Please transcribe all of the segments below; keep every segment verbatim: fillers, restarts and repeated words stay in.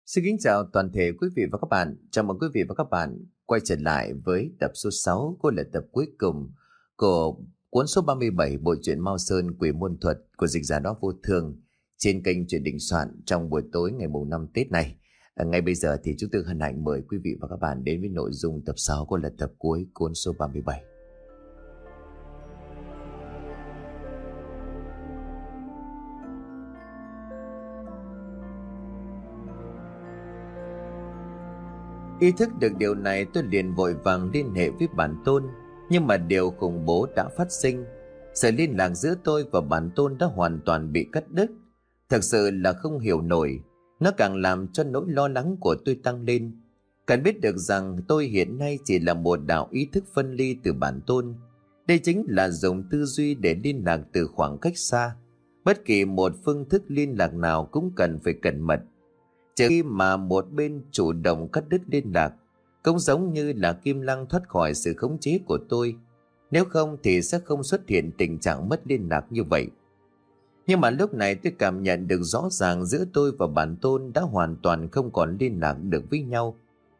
Xin kính chào toàn thể quý vị và các bạn. Chào mừng quý vị và các bạn quay trở lại với tập số sáu, cũng là tập cuối cùng của cuốn số ba mươi bảy Bộ truyện Mao Sơn Quỷ Môn Thuật của dịch giả Đó Vô Thường trên kênh Truyện Đình Soạn trong buổi tối ngày mùng năm Tết này. À, ngay bây giờ thì chúng tôi hân hạnh mời quý vị và các bạn đến với nội dung tập sáu, cũng là tập cuối cuốn số ba mươi bảy. Ý thức được điều này, tôi liền vội vàng liên hệ với bản tôn. Nhưng mà điều khủng bố đã phát sinh. Sự liên lạc giữa tôi và bản tôn đã hoàn toàn bị cắt đứt. Thật sự là không hiểu nổi. Nó càng làm cho nỗi lo lắng của tôi tăng lên. Cần biết được rằng tôi hiện nay chỉ là một đạo ý thức phân ly từ bản tôn. Đây chính là dùng tư duy để liên lạc từ khoảng cách xa. Bất kỳ một phương thức liên lạc nào cũng cần phải cẩn mật. Trừ khi mà một bên chủ động cắt đứt liên lạc, cũng giống như là Kim Lăng thoát khỏi sự khống chế của tôi. Nếu không thì sẽ không xuất hiện tình trạng mất liên lạc như vậy. Nhưng mà lúc này tôi cảm nhận được rõ ràng giữa tôi và bản tôn đã hoàn toàn không còn liên lạc được với nhau.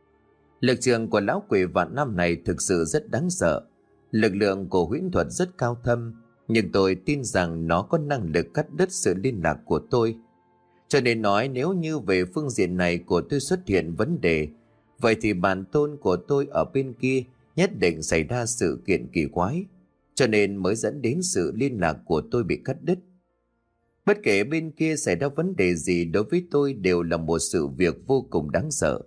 Lực trường của lão quỷ vạn năm này thực sự rất đáng sợ. Lực lượng của huyễn thuật rất cao thâm, nhưng tôi tin rằng nó có năng lực cắt đứt sự liên lạc của tôi. Cho nên nói, nếu như về phương diện này của tôi xuất hiện vấn đề, vậy thì bản tôn của tôi ở bên kia nhất định xảy ra sự kiện kỳ quái, cho nên mới dẫn đến sự liên lạc của tôi bị cắt đứt. Bất kể bên kia xảy ra vấn đề gì, đối với tôi đều là một sự việc vô cùng đáng sợ.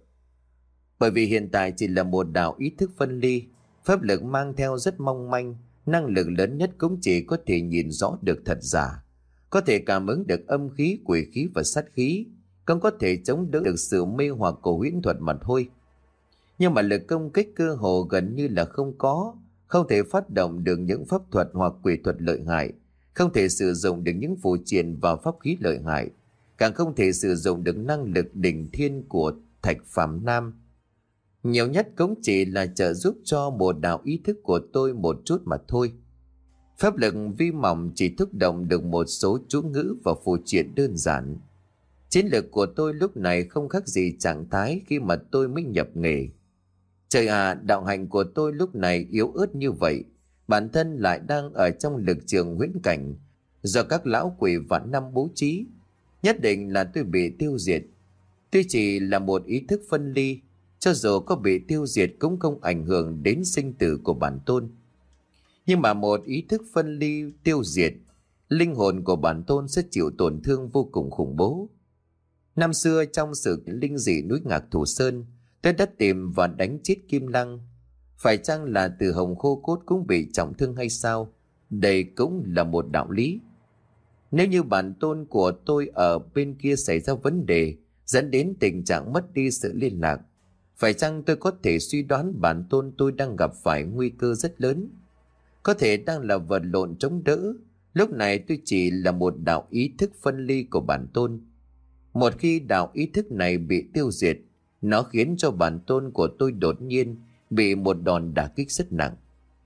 Bởi vì hiện tại chỉ là một đạo ý thức phân ly, pháp lực mang theo rất mong manh, năng lực lớn nhất cũng chỉ có thể nhìn rõ được thật giả, có thể cảm ứng được âm khí, quỷ khí và sát khí, không có thể chống đỡ được sự mê hoặc của huyễn thuật mà thôi. Nhưng mà lực công kích cơ hồ gần như là không có, không thể phát động được những pháp thuật hoặc quỷ thuật lợi hại, không thể sử dụng được những phù triện và pháp khí lợi hại, càng không thể sử dụng được năng lực đỉnh thiên của Thạch Phàm Nam. Nhiều nhất cũng chỉ là trợ giúp cho một đạo ý thức của tôi một chút mà thôi. Pháp lực vi mỏng chỉ thúc động được một số chú ngữ và phù triện đơn giản. Chiến lược của tôi lúc này không khác gì trạng thái khi mà tôi mới nhập nghề. Trời à, đạo hạnh của tôi lúc này yếu ớt như vậy, bản thân lại đang ở trong lực trường huyễn cảnh do các lão quỷ vạn năm bố trí. Nhất định là tôi bị tiêu diệt. Tuy chỉ là một ý thức phân ly, cho dù có bị tiêu diệt cũng không ảnh hưởng đến sinh tử của bản tôn. Nhưng mà một ý thức phân ly tiêu diệt, linh hồn của bản tôn sẽ chịu tổn thương vô cùng khủng bố. Năm xưa trong sự linh dị núi Ngạc Thủ Sơn, tôi đã tìm và đánh chết Kim Lăng. Phải chăng là từ Hồng Khô Cốt cũng bị trọng thương hay sao? Đây cũng là một đạo lý. Nếu như bản tôn của tôi ở bên kia xảy ra vấn đề, dẫn đến tình trạng mất đi sự liên lạc, phải chăng tôi có thể suy đoán bản tôn tôi đang gặp phải nguy cơ rất lớn? Có thể đang là vật lộn chống đỡ. Lúc này tôi chỉ là một đạo ý thức phân ly của bản tôn. Một khi đạo ý thức này bị tiêu diệt, nó khiến cho bản tôn của tôi đột nhiên bị một đòn đả kích rất nặng.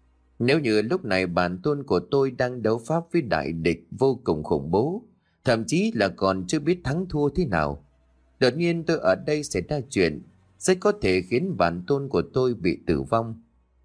Nếu như lúc này bản tôn của tôi đang đấu pháp với đại địch vô cùng khủng bố, thậm chí là còn chưa biết thắng thua thế nào, đột nhiên tôi ở đây xảy ra chuyện sẽ có thể khiến bản tôn của tôi bị tử vong.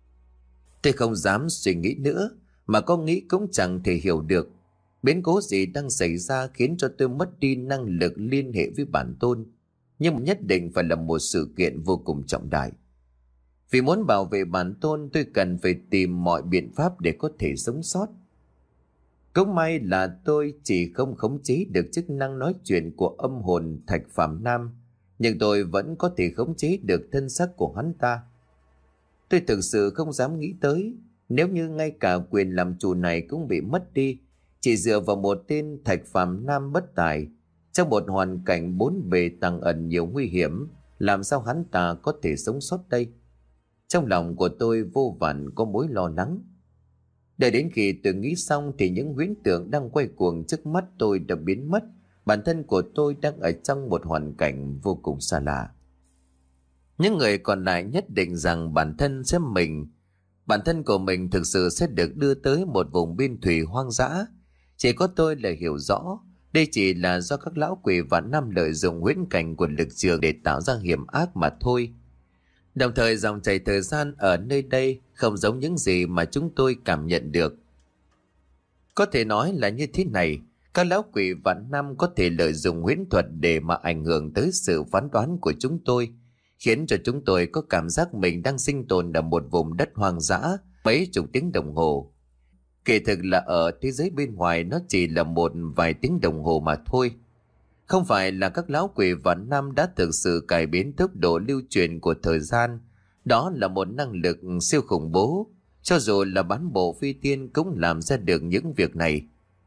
Tôi không dám suy nghĩ nữa, mà có nghĩ cũng chẳng thể hiểu được biến cố gì đang xảy ra khiến cho tôi mất đi năng lực liên hệ với bản tôn. Nhưng nhất định phải là một sự kiện vô cùng trọng đại. Vì muốn bảo vệ bản tôn, tôi cần phải tìm mọi biện pháp để có thể sống sót. Cũng may là tôi chỉ không khống chế được chức năng nói chuyện của âm hồn Thạch Phàm Nam, nhưng tôi vẫn có thể khống chế được thân xác của hắn ta. Tôi thực sự không dám nghĩ tới, nếu như ngay cả quyền làm chủ này cũng bị mất đi, chỉ dựa vào một tên Thạch Phàm Nam bất tài, trong một hoàn cảnh bốn bề tàng ẩn nhiều nguy hiểm, làm sao hắn ta có thể sống sót đây? Trong lòng của tôi vô vàn có mối lo lắng. Đợi đến khi tôi nghĩ xong thì những huyễn tượng đang quay cuồng trước mắt tôi đã biến mất. Bản thân của tôi đang ở trong một hoàn cảnh vô cùng xa lạ. Những người còn lại nhất định rằng bản thân sẽ mình, bản thân của mình thực sự sẽ được đưa tới một vùng biên thủy hoang dã. Chỉ có tôi là hiểu rõ Đây chỉ là do các lão quỷ vạn năm lợi dụng huyễn cảnh của lực trường để tạo ra hiểm ác mà thôi. Đồng thời dòng chảy thời gian ở nơi đây không giống những gì mà chúng tôi cảm nhận được. Có thể nói là như thế này, các lão quỷ vạn năm có thể lợi dụng huyễn thuật để mà ảnh hưởng tới sự phán đoán của chúng tôi, khiến cho chúng tôi có cảm giác mình đang sinh tồn ở một vùng đất hoang dã mấy chục tiếng đồng hồ. Kỳ thực là ở thế giới bên ngoài nó chỉ là một vài tiếng đồng hồ mà thôi. Không phải là các lão quỷ vạn năm đã thực sự cải biến tốc độ lưu truyền của thời gian. Đó là một năng lực siêu khủng bố. Cho dù là bán bộ phi tiên cũng làm ra được những việc này.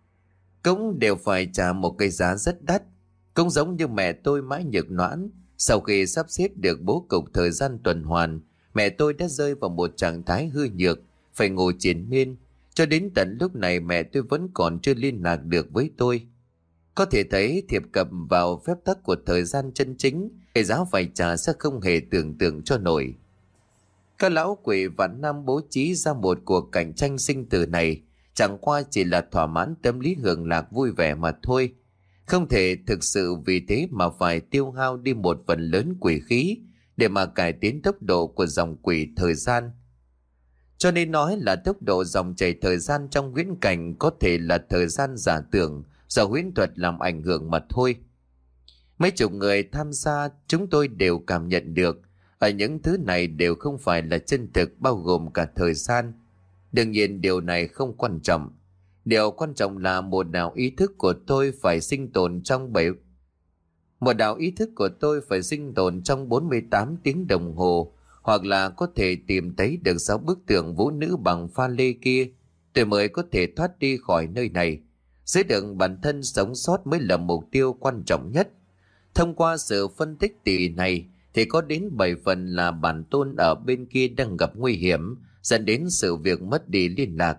Cũng đều phải trả một cái giá rất đắt. Cũng giống như mẹ tôi mãi nhược noãn. Sau khi sắp xếp được bố cục thời gian tuần hoàn, mẹ tôi đã rơi vào một trạng thái hư nhược, phải ngồi triền miên. Cho đến tận lúc này mẹ tôi vẫn còn chưa liên lạc được với tôi. Có thể thấy thiệp cập vào phép tắc của thời gian chân chính, cái giá phải trả sẽ không hề tưởng tượng cho nổi. Các lão quỷ vạn năm bố trí ra một cuộc cạnh tranh sinh tử này chẳng qua chỉ là thỏa mãn tâm lý hưởng lạc vui vẻ mà thôi. Không thể thực sự vì thế mà phải tiêu hao đi một phần lớn quỷ khí để mà cải tiến tốc độ của dòng quỷ thời gian. Cho nên nói là tốc độ dòng chảy thời gian trong huyễn cảnh có thể là thời gian giả tưởng do huyễn thuật làm ảnh hưởng mà thôi. Mấy chục người tham gia chúng tôi đều cảm nhận được ở những thứ này đều không phải là chân thực, bao gồm cả thời gian. Đương nhiên điều này không quan trọng. Điều quan trọng là một đạo ý thức của tôi phải sinh tồn trong bảy một đạo ý thức của tôi phải sinh tồn trong bốn mươi tám tiếng đồng hồ, hoặc là có thể tìm thấy được sáu bức tượng vũ nữ bằng pha lê kia, tôi mới có thể thoát đi khỏi nơi này. Giữ đựng bản thân sống sót mới là mục tiêu quan trọng nhất. Thông qua sự phân tích tỉ này thì có đến bảy phần là bản tôn ở bên kia đang gặp nguy hiểm, dẫn đến sự việc mất đi liên lạc.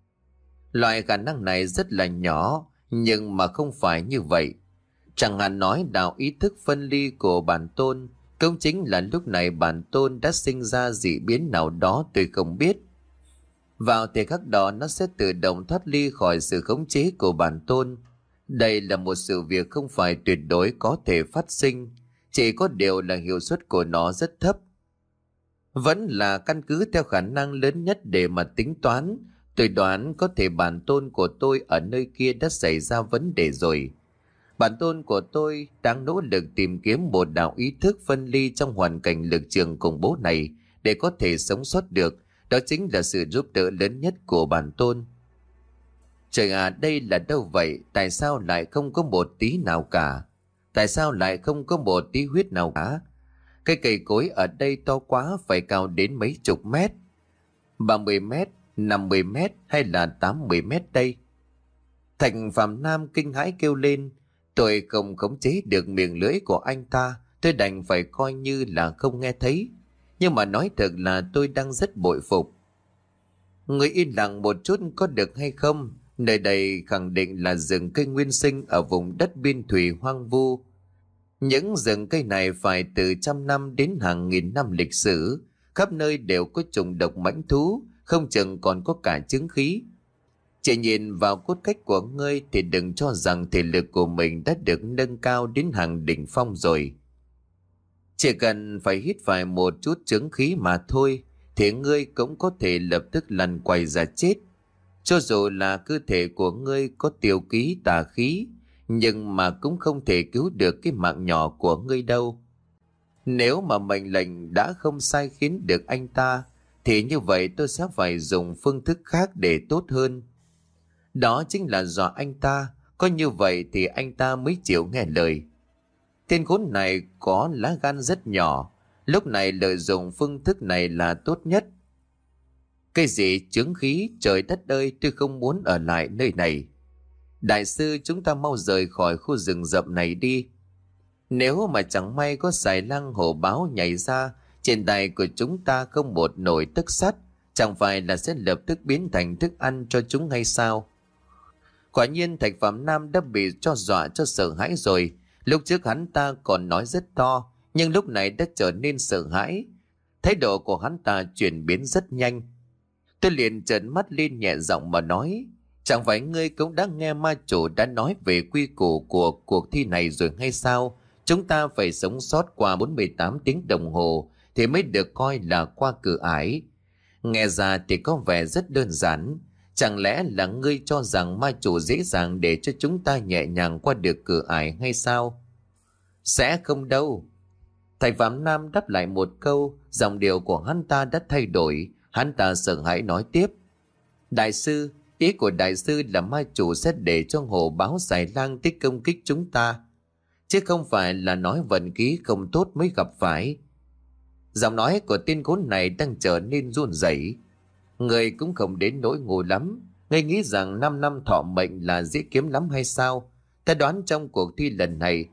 Loại khả năng này rất là nhỏ, nhưng mà không phải như vậy. Chẳng hạn nói đạo ý thức phân ly của bản tôn, cũng chính là lúc này bản tôn đã sinh ra dị biến nào đó tôi không biết. Vào thời khắc đó nó sẽ tự động thoát ly khỏi sự khống chế của bản tôn. Đây là một sự việc không phải tuyệt đối có thể phát sinh, chỉ có điều là hiệu suất của nó rất thấp. Vẫn là căn cứ theo khả năng lớn nhất để mà tính toán, tôi đoán có thể bản tôn của tôi ở nơi kia đã xảy ra vấn đề rồi. Bản tôn của tôi đang nỗ lực tìm kiếm một đạo ý thức phân ly trong hoàn cảnh lực trường khủng bố này để có thể sống sót được. Đó chính là sự giúp đỡ lớn nhất của bản tôn. Trời à, đây là đâu vậy? Tại sao lại không có một tí nào cả? Tại sao lại không có một tí huyết nào cả? Cây cây cối ở đây to quá, phải cao đến mấy chục mét. ba mươi mét, năm mươi mét hay là tám mươi mét đây? Thạch Phạm Nam kinh hãi kêu lên. Tôi không khống chế được miệng lưỡi của anh ta, tôi đành phải coi như là không nghe thấy. Nhưng mà nói thật là tôi đang rất bội phục. Người yên lặng một chút có được hay không? Nơi đây khẳng định là rừng cây nguyên sinh ở vùng đất biên thủy hoang vu. Những rừng cây này phải từ trăm năm đến hàng nghìn năm lịch sử. Khắp nơi đều có trùng độc mãnh thú, không chừng còn có cả chứng khí. Chỉ nhìn vào cốt cách của ngươi thì đừng cho rằng thể lực của mình đã được nâng cao đến hàng đỉnh phong rồi. Chỉ cần phải hít phải một chút chứng khí mà thôi thì ngươi cũng có thể lập tức lăn quay ra chết. Cho dù là cơ thể của ngươi có tiêu ký tà khí, nhưng mà cũng không thể cứu được cái mạng nhỏ của ngươi đâu. Nếu mà mệnh lệnh đã không sai khiến được anh ta, thì như vậy tôi sẽ phải dùng phương thức khác để tốt hơn. Đó chính là dọa anh ta, có như vậy thì anh ta mới chịu nghe lời. Tên khốn này có lá gan rất nhỏ, lúc này lợi dụng phương thức này là tốt nhất. Cái gì chứng khí, trời đất ơi, tôi không muốn ở lại nơi này. Đại sư, chúng ta mau rời khỏi khu rừng rậm này đi. Nếu mà chẳng may có xài lang hổ báo nhảy ra, trên tay của chúng ta không một nồi tức sắt, chẳng phải là sẽ lập tức biến thành thức ăn cho chúng hay sao? Quả nhiên Thạch Phạm Nam đã bị cho dọa cho sợ hãi rồi. Lúc trước hắn ta còn nói rất to, nhưng lúc này đã trở nên sợ hãi. Thái độ của hắn ta chuyển biến rất nhanh. Tôi liền trợn mắt lên nhẹ giọng mà nói, Chẳng phải ngươi cũng đã nghe ma chủ đã nói về quy củ của cuộc thi này rồi hay sao? Chúng ta phải sống sót qua bốn mươi tám tiếng đồng hồ thì mới được coi là qua cửa ải. Nghe ra thì có vẻ rất đơn giản. Chẳng lẽ là ngươi cho rằng ma chủ dễ dàng để cho chúng ta nhẹ nhàng qua được cửa ải hay sao? Sẽ không đâu. Thầy Phạm Nam đáp lại một câu, giọng điệu của hắn ta đã thay đổi. Hắn ta sợ hãi nói tiếp. Đại sư, ý của đại sư là ma chủ sẽ để cho hồ báo xài lang tích công kích chúng ta, chứ không phải là nói vận khí không tốt mới gặp phải. Giọng nói của tên khốn này đang trở nên run rẩy. Người cũng không đến nỗi ngu lắm. Ngươi nghĩ rằng 5 năm thọ mệnh là dễ kiếm lắm hay sao? Ta đoán trong cuộc thi lần này,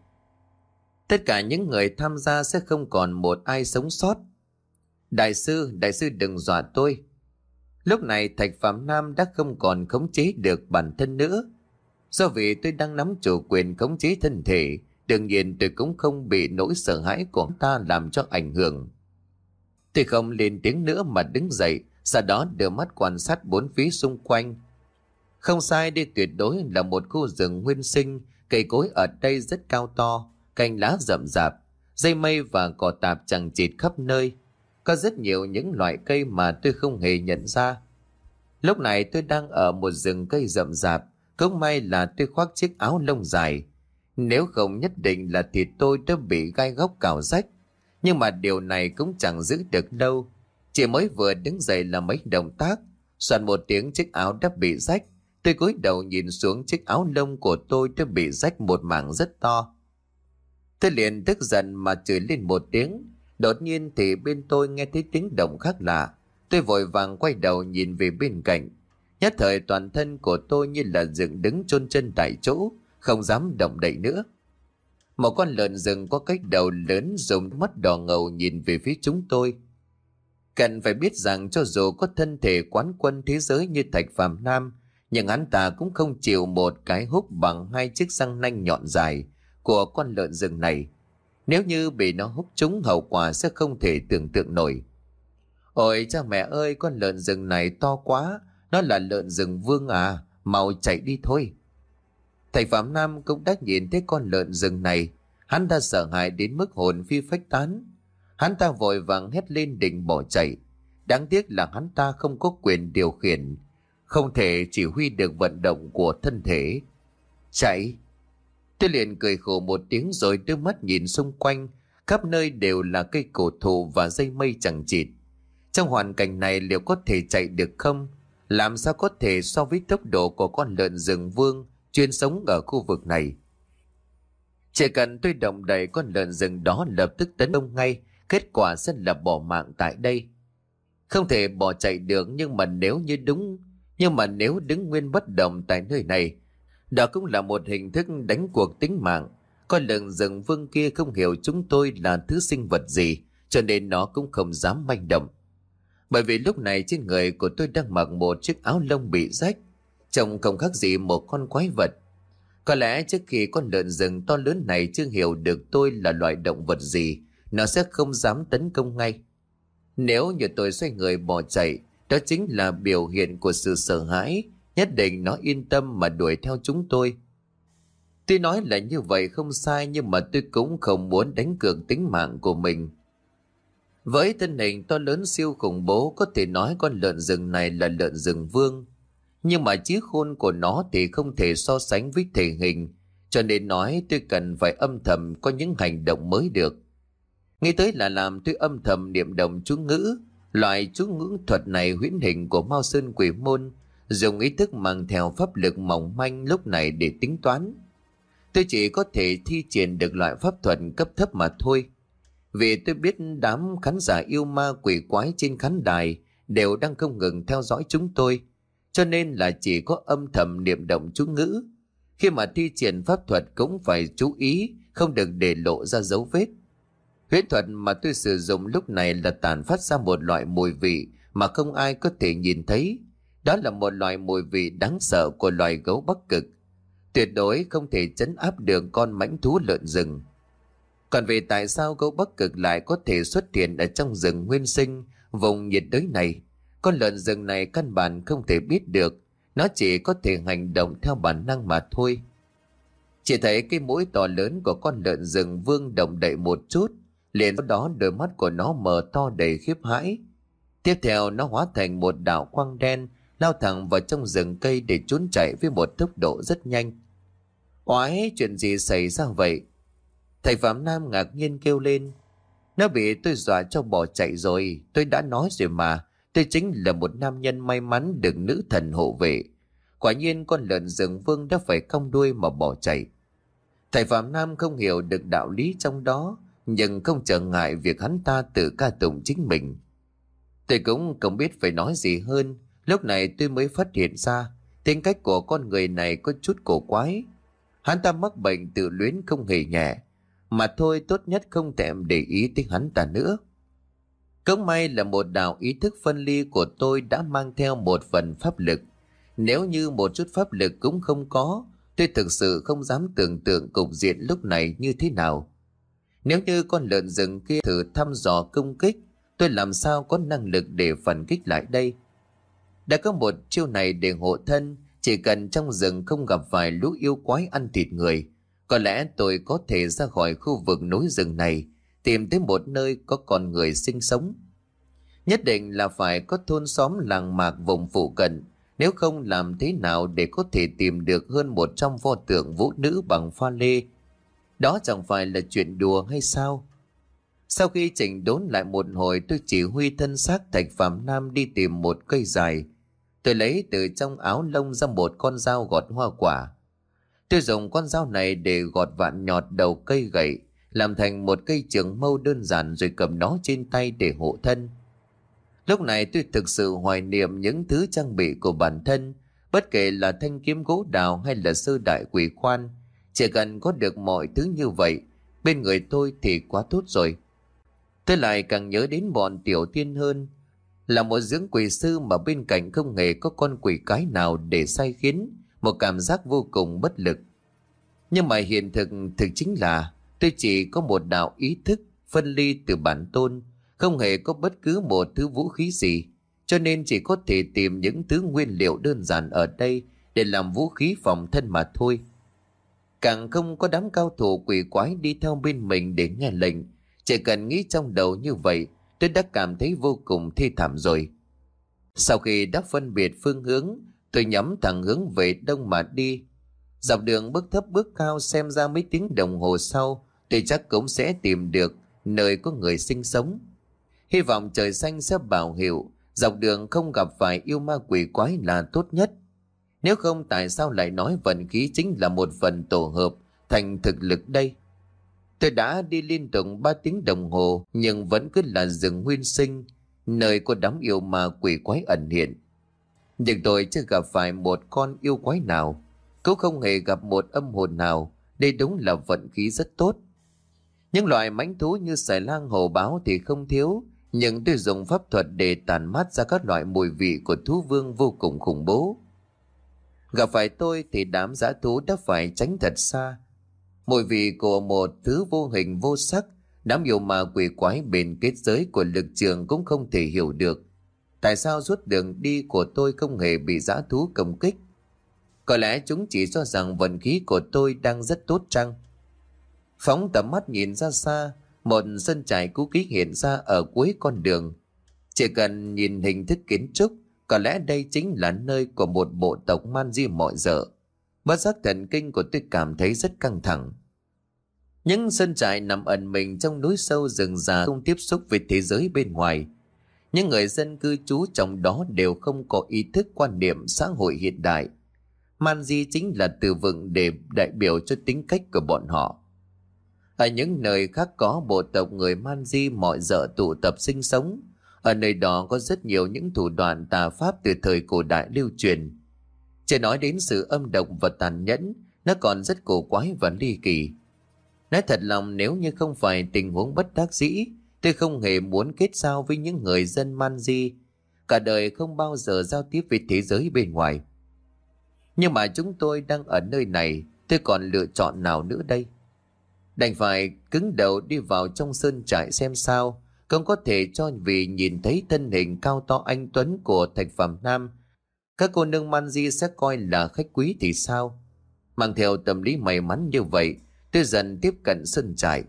tất cả những người tham gia sẽ không còn một ai sống sót. Đại sư, đại sư đừng dọa tôi. Lúc này Thạch Phạm Nam đã không còn khống chế được bản thân nữa. Do vì tôi đang nắm chủ quyền khống chế thân thể, đương nhiên tôi cũng không bị nỗi sợ hãi của ta làm cho ảnh hưởng. Tôi không lên tiếng nữa mà đứng dậy, sau đó đưa mắt quan sát bốn phía xung quanh. Không sai, đây tuyệt đối là một khu rừng nguyên sinh, cây cối ở đây rất cao to, cành lá rậm rạp, dây mây và cỏ tạp chằng chịt khắp nơi. Có rất nhiều những loại cây mà tôi không hề nhận ra. Lúc này tôi đang ở một rừng cây rậm rạp, cũng may là tôi khoác chiếc áo lông dài. Nếu không nhất định là thì tôi đã bị gai góc cào rách. Nhưng mà điều này cũng chẳng giữ được lâu. Chỉ mới vừa đứng dậy là mấy động tác, soạn một tiếng chiếc áo đã bị rách. Tôi cúi đầu nhìn xuống chiếc áo lông của tôi đã bị rách một mảng rất to. Tôi liền tức giận mà chửi lên một tiếng. Đột nhiên thì bên tôi nghe thấy tiếng động khác lạ. Tôi vội vàng quay đầu nhìn về bên cạnh. Nhất thời toàn thân của tôi như là dựng đứng chôn chân tại chỗ, không dám động đậy nữa. Một con lợn rừng có cái đầu lớn dùng mắt đỏ ngầu nhìn về phía chúng tôi. Cần phải biết rằng cho dù có thân thể quán quân thế giới như Thạch Phạm Nam, nhưng hắn ta cũng không chịu một cái húc bằng hai chiếc răng nanh nhọn dài của con lợn rừng này. Nếu như bị nó húc trúng, hậu quả sẽ không thể tưởng tượng nổi. Ôi cha mẹ ơi, con lợn rừng này to quá, nó là lợn rừng vương à, mau chạy đi thôi. Thầy Phạm Nam cũng đã nhìn thấy con lợn rừng này, hắn ta sợ hãi đến mức hồn phi phách tán. Hắn ta vội vàng hét lên định bỏ chạy. Đáng tiếc là hắn ta không có quyền điều khiển, không thể chỉ huy được vận động của thân thể. Chạy! Tôi liền cười khổ một tiếng rồi đưa mắt nhìn xung quanh, khắp nơi đều là cây cổ thụ và dây mây chằng chịt. Trong hoàn cảnh này liệu có thể chạy được không? Làm sao có thể so với tốc độ của con lợn rừng vương chuyên sống ở khu vực này? Chỉ cần tôi động đậy con lợn rừng đó lập tức tấn công ngay, kết quả sẽ là bỏ mạng tại đây. Không thể bỏ chạy được, nhưng mà nếu như đúng, nhưng mà nếu đứng nguyên bất động tại nơi này, đó cũng là một hình thức đánh cuộc tính mạng. Con lợn rừng vương kia không hiểu chúng tôi là thứ sinh vật gì, cho nên nó cũng không dám manh động. Bởi vì lúc này trên người của tôi đang mặc một chiếc áo lông bị rách, trông không khác gì một con quái vật. Có lẽ trước khi con lợn rừng to lớn này chưa hiểu được tôi là loại động vật gì, nó sẽ không dám tấn công ngay. Nếu như tôi xoay người bỏ chạy, đó chính là biểu hiện của sự sợ hãi. Nhất định nó yên tâm mà đuổi theo chúng tôi. Tuy nói là như vậy không sai, nhưng mà tôi cũng không muốn đánh cược tính mạng của mình. Với thân hình to lớn siêu khủng bố, có thể nói con lợn rừng này là lợn rừng vương. Nhưng mà trí khôn của nó thì không thể so sánh với thể hình, cho nên nói tôi cần phải âm thầm có những hành động mới được. Nghĩ tới là làm tôi âm thầm niệm động chú ngữ. Loại chú ngữ thuật này huyễn hình của Mao Sơn Quỷ Môn, dùng ý thức mang theo pháp lực mỏng manh lúc này để tính toán. Tôi chỉ có thể thi triển được loại pháp thuật cấp thấp mà thôi. Vì tôi biết đám khán giả yêu ma quỷ quái trên khán đài đều đang không ngừng theo dõi chúng tôi, cho nên là chỉ có âm thầm niệm động chú ngữ. Khi mà thi triển pháp thuật cũng phải chú ý, không được để lộ ra dấu vết. Huyễn thuật mà tôi sử dụng lúc này là tản phát ra một loại mùi vị mà không ai có thể nhìn thấy. Đó là một loại mùi vị đáng sợ của loài gấu Bắc Cực. Tuyệt đối không thể trấn áp được con mãnh thú lợn rừng. Còn vì tại sao gấu Bắc Cực lại có thể xuất hiện ở trong rừng nguyên sinh, vùng nhiệt đới này, con lợn rừng này căn bản không thể biết được. nó chỉ có thể hành động theo bản năng mà thôi. Chỉ thấy cái mũi to lớn của con lợn rừng Vương động đậy một chút, liền sau đó đôi mắt của nó mở to đầy khiếp hãi. Tiếp theo nó hóa thành một đạo quang đen, lao thẳng vào trong rừng cây để trốn chạy với một tốc độ rất nhanh. Oái, chuyện gì xảy ra vậy? Thầy Phạm Nam ngạc nhiên kêu lên. Nó bị tôi dọa cho bỏ chạy rồi, tôi đã nói rồi mà, tôi chính là một nam nhân may mắn được nữ thần hộ vệ. Quả nhiên con lợn rừng Vương đã phải cong đuôi mà bỏ chạy. Thầy Phạm Nam không hiểu được đạo lý trong đó, nhưng không trở ngại việc hắn ta tự ca tụng chính mình. Tôi cũng không biết phải nói gì hơn. Lúc này tôi mới phát hiện ra tính cách của con người này có chút cổ quái. Hắn ta mắc bệnh tự luyến không hề nhẹ, mà thôi tốt nhất không thèm để ý tới hắn ta nữa. Cũng may là một đạo ý thức phân ly của tôi đã mang theo một phần pháp lực. Nếu như một chút pháp lực cũng không có, tôi thực sự không dám tưởng tượng cục diện lúc này như thế nào. Nếu như con lợn rừng kia thử thăm dò công kích, tôi làm sao có năng lực để phản kích lại đây? Đã có một chiêu này để hộ thân, chỉ cần trong rừng không gặp vài lũ yêu quái ăn thịt người, có lẽ tôi có thể ra khỏi khu vực núi rừng này, tìm tới một nơi có con người sinh sống. Nhất định là phải có thôn xóm làng mạc vùng phụ cận, nếu không làm thế nào để có thể tìm được hơn một trăm pho tượng vũ nữ bằng pha lê. Đó chẳng phải là chuyện đùa hay sao? Sau khi chỉnh đốn lại một hồi, tôi chỉ huy thân xác Thạch Phạm Nam đi tìm một cây dài. Tôi lấy từ trong áo lông ra một con dao gọt hoa quả. Tôi dùng con dao này để gọt vạn nhọt đầu cây gậy, làm thành một cây trường mâu đơn giản rồi cầm nó trên tay để hộ thân. Lúc này tôi thực sự hoài niệm những thứ trang bị của bản thân, bất kể là thanh kiếm gỗ đào hay là sơ đại quỷ khoan. Chỉ cần có được mọi thứ như vậy, bên người tôi thì quá tốt rồi. Tôi lại càng nhớ đến bọn Tiểu Tiên hơn. Là một dưỡng quỷ sư mà bên cạnh không hề có con quỷ cái nào để sai khiến, một cảm giác vô cùng bất lực. Nhưng mà hiện thực thực chính là tôi chỉ có một đạo ý thức phân ly từ bản tôn, không hề có bất cứ một thứ vũ khí gì, cho nên chỉ có thể tìm những thứ nguyên liệu đơn giản ở đây để làm vũ khí phòng thân mà thôi. Càng không có đám cao thủ quỷ quái đi theo bên mình để nghe lệnh. Chỉ cần nghĩ trong đầu như vậy, tôi đã cảm thấy vô cùng thê thảm rồi. Sau khi đã phân biệt phương hướng, tôi nhắm thẳng hướng về đông mà đi. Dọc đường bước thấp bước cao, xem ra mấy tiếng đồng hồ sau, tôi chắc cũng sẽ tìm được nơi có người sinh sống. Hy vọng trời xanh sẽ bảo hiệu, dọc đường không gặp phải yêu ma quỷ quái là tốt nhất. Nếu không, tại sao lại nói vận khí chính là một phần tổ hợp thành thực lực đây? Tôi đã đi liên tục ba tiếng đồng hồ nhưng vẫn cứ là rừng nguyên sinh, nơi có đám yêu ma quỷ quái ẩn hiện. Nhưng tôi chưa gặp phải một con yêu quái nào, cũng không hề gặp một âm hồn nào. Đây đúng là vận khí rất tốt. Những loại mãnh thú như xài lang hổ báo thì không thiếu, nhưng tôi dùng pháp thuật để tàn mát ra các loại mùi vị của thú vương vô cùng khủng bố. Gặp phải tôi thì đám dã thú đã phải tránh thật xa. Mùi vị của một thứ vô hình vô sắc, đám yêu ma quỷ quái bên kết giới của lực trường cũng không thể hiểu được. Tại sao suốt đường đi của tôi không hề bị dã thú công kích? Có lẽ chúng chỉ cho rằng vận khí của tôi đang rất tốt chăng? Phóng tầm mắt nhìn ra xa, một sân trại cũ kỹ hiện ra ở cuối con đường. Chỉ cần nhìn hình thức kiến trúc, có lẽ đây chính là nơi của một bộ tộc man di mọi dở. Bất giác thần kinh của tôi cảm thấy rất căng thẳng. Những sân trại nằm ẩn mình trong núi sâu rừng già, không tiếp xúc với thế giới bên ngoài. Những người dân cư trú trong đó đều không có ý thức quan niệm xã hội hiện đại. Man di chính là từ vựng để đại biểu cho tính cách của bọn họ. Ở những nơi khác có bộ tộc người man di mọi dợ tụ tập sinh sống. Ở nơi đó có rất nhiều những thủ đoạn tà pháp từ thời cổ đại lưu truyền. Chỉ nói đến sự âm độc và tàn nhẫn, nó còn rất cổ quái và ly kỳ. Nói thật lòng, nếu như không phải tình huống bất đắc dĩ, tôi không hề muốn kết giao với những người dân man di. Cả đời không bao giờ giao tiếp với thế giới bên ngoài. Nhưng mà chúng tôi đang ở nơi này, tôi còn lựa chọn nào nữa đây? Đành phải cứng đầu đi vào trong sơn trại xem sao. Không có thể cho vì nhìn thấy thân hình cao to anh tuấn của Thạch Phạm Nam, Các cô nương man di sẽ coi là khách quý thì sao? Mang theo tâm lý may mắn như vậy, tôi dần tiếp cận sân trại.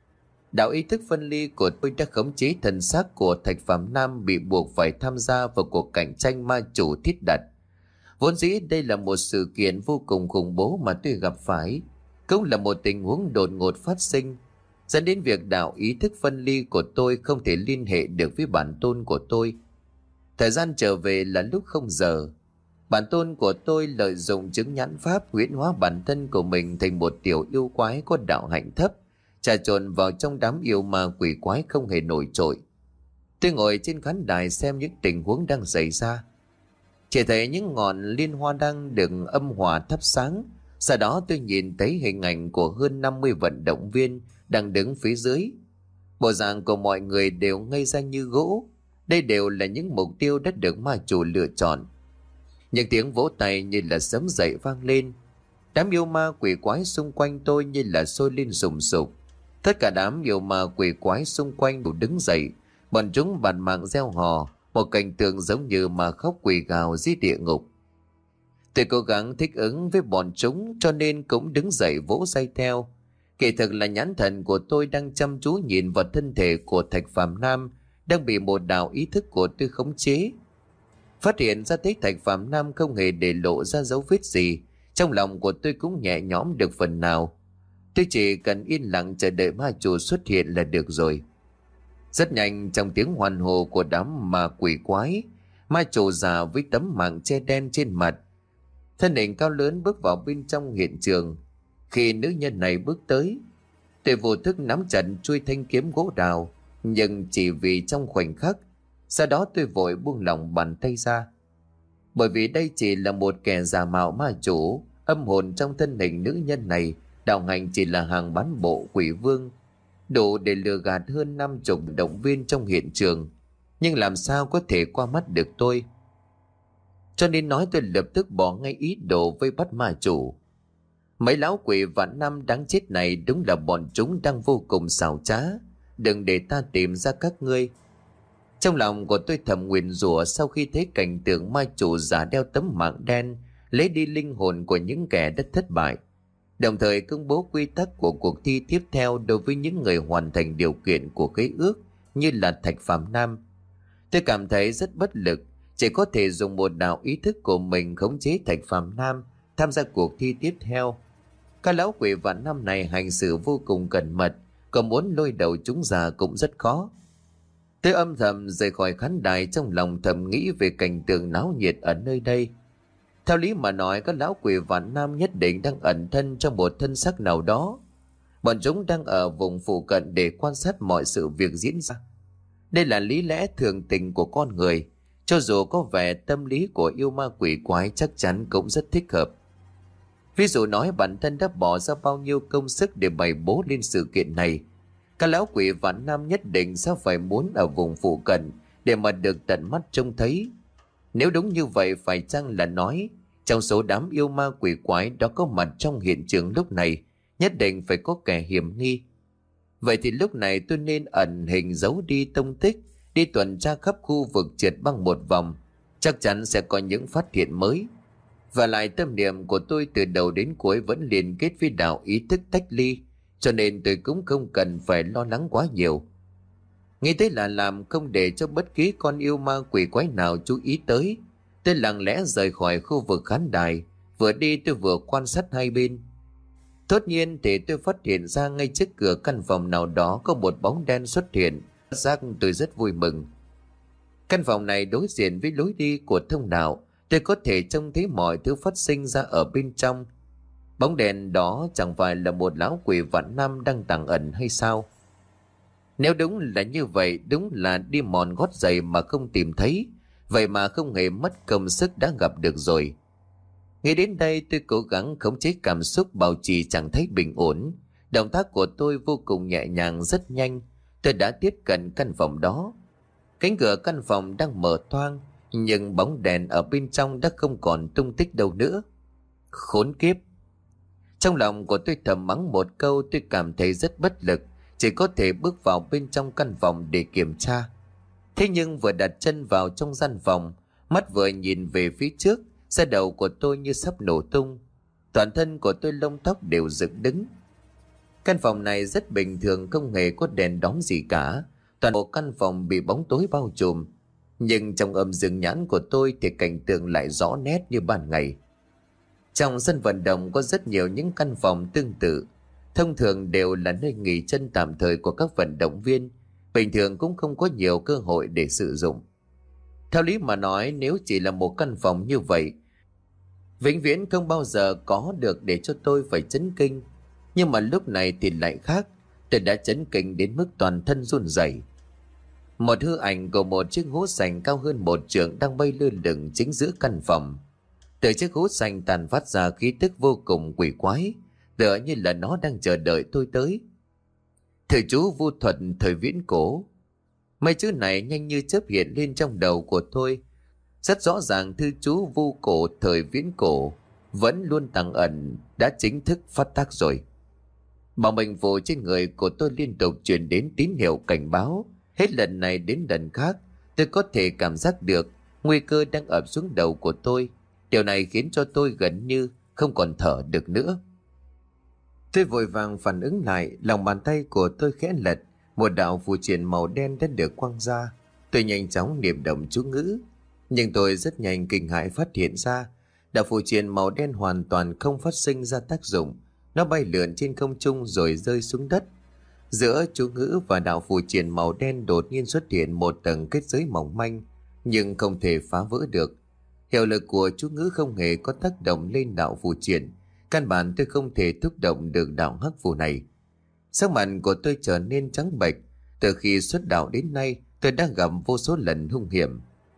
Đạo ý thức phân ly của tôi đã khống chế thân xác của Thạch Phàm Nam bị buộc phải tham gia vào cuộc cạnh tranh ma chủ thiết đặt. Vốn dĩ đây là một sự kiện vô cùng khủng bố mà tôi gặp phải, cũng là một tình huống đột ngột phát sinh, dẫn đến việc đạo ý thức phân ly của tôi không thể liên hệ được với bản tôn của tôi. Thời gian trở về là lúc không giờ. Bản tôn của tôi lợi dụng chứng nhãn pháp huyễn hóa bản thân của mình thành một tiểu yêu quái có đạo hạnh thấp, trà trộn vào trong đám yêu ma quỷ quái không hề nổi trội. Tôi ngồi trên khán đài xem những tình huống đang xảy ra. Chỉ thấy những ngọn liên hoa đang được âm hòa thắp sáng. Sau đó tôi nhìn thấy hình ảnh của hơn năm mươi vận động viên đang đứng phía dưới. Bộ dạng của mọi người đều ngây ra như gỗ. Đây đều là những mục tiêu đã được ma chủ lựa chọn. Những tiếng vỗ tay như là sấm dậy vang lên. Đám yêu ma quỷ quái xung quanh tôi như là sôi lên sùng sục. Tất cả đám yêu ma quỷ quái xung quanh đều đứng dậy. Bọn chúng bàn mạng reo hò, một cảnh tượng giống như mà khóc quỷ gào dưới địa ngục. Tôi cố gắng thích ứng với bọn chúng cho nên cũng đứng dậy vỗ tay theo. Kỳ thực là nhãn thần của tôi đang chăm chú nhìn vào thân thể của Thạch Phàm Nam đang bị một đạo ý thức của tôi khống chế. Phát hiện ra thấy Thạch Phàm Nam không hề để lộ ra dấu vết gì, trong lòng của tôi cũng nhẹ nhõm được phần nào. Tôi chỉ cần yên lặng chờ đợi ma chủ xuất hiện là được rồi. Rất nhanh, trong tiếng hoan hô của đám ma quỷ quái, ma chủ già với tấm mảng che đen trên mặt, thân hình cao lớn bước vào bên trong hiện trường. Khi nữ nhân này bước tới, tôi vô thức nắm chặt chuôi thanh kiếm gỗ đào, nhưng chỉ vì trong khoảnh khắc. Sau đó tôi vội buông lỏng bàn tay ra, bởi vì đây chỉ là một kẻ giả mạo ma chủ. Âm hồn trong thân hình nữ nhân này đạo hạnh chỉ là hàng bán bộ quỷ vương, đủ để lừa gạt hơn năm chục động viên trong hiện trường, nhưng làm sao có thể qua mắt được tôi. Cho nên nói tôi lập tức bỏ ngay ý đồ vây bắt ma chủ. Mấy lão quỷ vạn năm đáng chết này đúng là bọn chúng đang vô cùng xảo trá. Đừng để ta tìm ra các ngươi. Trong lòng của tôi thầm nguyền rủa sau khi thấy cảnh tượng ma chủ giả đeo tấm mạng đen lấy đi linh hồn của những kẻ đã thất bại, đồng thời công bố quy tắc của cuộc thi tiếp theo đối với những người hoàn thành điều kiện của khế ước như là Thạch Phàm Nam. Tôi cảm thấy rất bất lực, chỉ có thể dùng một đạo ý thức của mình khống chế Thạch Phàm Nam tham gia cuộc thi tiếp theo. Các lão quỷ vạn năm này hành xử vô cùng cẩn mật, còn muốn lôi đầu chúng ra cũng rất khó. Tôi âm thầm rời khỏi khán đài, trong lòng thầm nghĩ về cảnh tượng náo nhiệt ở nơi đây. Theo lý mà nói, các lão quỷ vạn nam nhất định đang ẩn thân trong một thân xác nào đó. Bọn chúng đang ở vùng phụ cận để quan sát mọi sự việc diễn ra. Đây là lý lẽ thường tình của con người. Cho dù có vẻ tâm lý của yêu ma quỷ quái chắc chắn cũng rất thích hợp. Ví dụ nói bản thân đã bỏ ra bao nhiêu công sức để bày bố lên sự kiện này, các lão quỷ vạn nam nhất định sẽ phải muốn ở vùng phụ cận để mà được tận mắt trông thấy. Nếu đúng như vậy, phải chăng là nói trong số đám yêu ma quỷ quái đó có mặt trong hiện trường lúc này nhất định phải có kẻ hiểm nghi? Vậy thì lúc này tôi nên ẩn hình giấu đi tông tích, đi tuần tra khắp khu vực trượt băng một vòng, chắc chắn sẽ có những phát hiện mới. Và lại tâm niệm của tôi từ đầu đến cuối vẫn liên kết với đạo ý thức tách ly, cho nên tôi cũng không cần phải lo lắng quá nhiều. Nghĩ thế là làm, không để cho bất kỳ con yêu ma quỷ quái nào chú ý tới. Tôi lặng lẽ rời khỏi khu vực khán đài, vừa đi tôi vừa quan sát hai bên. Tất nhiên thì tôi phát hiện ra ngay trước cửa căn phòng nào đó có một bóng đen xuất hiện. Giác tôi rất vui mừng. Căn phòng này đối diện với lối đi của thông đạo, tôi có thể trông thấy mọi thứ phát sinh ra ở bên trong. Bóng đèn đó chẳng phải là một lão quỷ vạn năm đang tàng ẩn hay sao? Nếu đúng là như vậy, đúng là đi mòn gót giày mà không tìm thấy, vậy mà không hề mất công sức đã gặp được rồi. Nghĩ đến đây tôi cố gắng khống chế cảm xúc, bảo trì trạng thái bình ổn. Động tác của tôi vô cùng nhẹ nhàng, rất nhanh. Tôi đã tiếp cận căn phòng đó. Cánh cửa căn phòng đang mở toang, nhưng bóng đèn ở bên trong đã không còn tung tích đâu nữa. Khốn kiếp! Trong lòng của tôi thầm mắng một câu. Tôi cảm thấy rất bất lực, chỉ có thể bước vào bên trong căn phòng để kiểm tra. Thế nhưng vừa đặt chân vào trong gian phòng, Mắt vừa nhìn về phía trước, da đầu của tôi như sắp nổ tung. Toàn thân của tôi lông tóc đều dựng đứng. Căn phòng này rất bình thường, không hề có đèn đóm gì cả. Toàn bộ căn phòng bị bóng tối bao trùm. Nhưng trong âm dương nhãn của tôi thì cảnh tượng lại rõ nét như ban ngày. Trong sân vận động có rất nhiều những căn phòng tương tự. Thông thường đều là nơi nghỉ chân tạm thời của các vận động viên. Bình thường cũng không có nhiều cơ hội để sử dụng. Theo lý mà nói, nếu chỉ là một căn phòng như vậy, vĩnh viễn không bao giờ có được để cho tôi phải chấn kinh. Nhưng mà lúc này thì lại khác. Tôi đã chấn kinh đến mức toàn thân run rẩy. Một hư ảnh của một chiếc hố sành cao hơn một trượng đang bay lơ lửng chính giữa căn phòng. Từ chiếc hố sành tàn phát ra khí tức vô cùng quỷ quái, tựa như là nó đang chờ đợi tôi tới. Thầy chú vu thuật thời viễn cổ. Mấy chữ này nhanh như chớp hiện lên trong đầu của tôi. Rất rõ ràng thư chú vu cổ thời viễn cổ vẫn luôn tàng ẩn đã chính thức phát tác rồi. Bảo mệnh phù trên người của tôi liên tục truyền đến tín hiệu cảnh báo. Hết lần này đến lần khác, tôi có thể cảm giác được nguy cơ đang ập xuống đầu của tôi. Điều này khiến cho tôi gần như không còn thở được nữa. Tôi vội vàng phản ứng lại, lòng bàn tay của tôi khẽ lật, một đạo phù triện màu đen đã được quăng ra. Tôi nhanh chóng niệm động chú ngữ, nhưng tôi rất nhanh kinh hãi phát hiện ra đạo phù triện màu đen hoàn toàn không phát sinh ra tác dụng. Nó bay lượn trên không trung rồi rơi xuống đất. Giữa chú ngữ và đạo phù triện màu đen đột nhiên xuất hiện một tầng kết giới mỏng manh, nhưng không thể phá vỡ được. Hiệu lực của chú ngữ không hề có tác động lên đạo phù triện. Căn bản tôi không thể thúc động được đạo hắc phù này. Sắc mặt của tôi trở nên trắng bệch. Từ khi xuất đạo đến nay, tôi đã gặp vô số lần hung hiểm.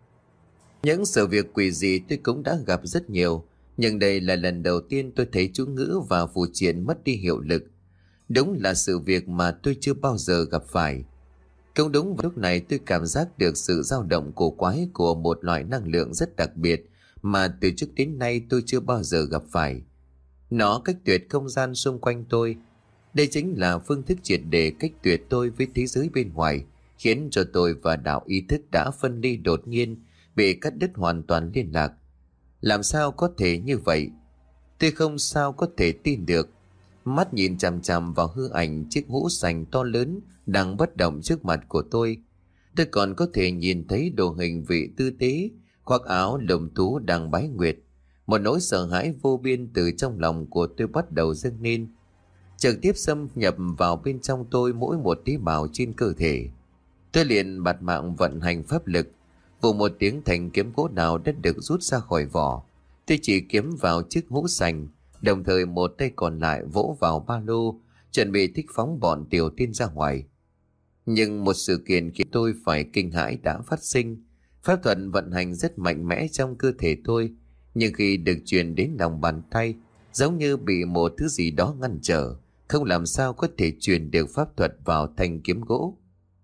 Những sự việc quỷ dị tôi cũng đã gặp rất nhiều, nhưng đây là lần đầu tiên tôi thấy chú ngữ và phù triện mất đi hiệu lực. Đúng là sự việc mà tôi chưa bao giờ gặp phải. Cũng đúng vào lúc này tôi cảm giác được sự dao động cổ quái của một loại năng lượng rất đặc biệt mà từ trước đến nay tôi chưa bao giờ gặp phải. Nó cách tuyệt không gian xung quanh tôi. Đây chính là phương thức triệt để cách tuyệt tôi với thế giới bên ngoài, khiến cho tôi và đạo ý thức đã phân ly đột nhiên, bị cắt đứt hoàn toàn liên lạc. Làm sao có thể như vậy? Tôi không sao có thể tin được. Mắt nhìn chằm chằm vào hư ảnh chiếc hũ sành to lớn đang bất động trước mặt của tôi. Tôi còn có thể nhìn thấy đồ hình vị tư tế, khoác áo lồng thú đang bái nguyệt. Một nỗi sợ hãi vô biên từ trong lòng của tôi bắt đầu dâng lên, trực tiếp xâm nhập vào bên trong tôi mỗi một tế bào trên cơ thể. Tôi liền bạt mạng vận hành pháp lực, vụ một tiếng thanh kiếm gỗ nào đã được rút ra khỏi vỏ. Tôi chỉ kiếm vào chiếc hũ sành, đồng thời một tay còn lại vỗ vào ba lô, chuẩn bị thích phóng bọn tiểu tiên ra ngoài. Nhưng một sự kiện khiến tôi phải kinh hãi đã phát sinh. Pháp thuật vận hành rất mạnh mẽ trong cơ thể tôi, nhưng khi được truyền đến lòng bàn tay, giống như bị một thứ gì đó ngăn trở, không làm sao có thể truyền được pháp thuật vào thanh kiếm gỗ.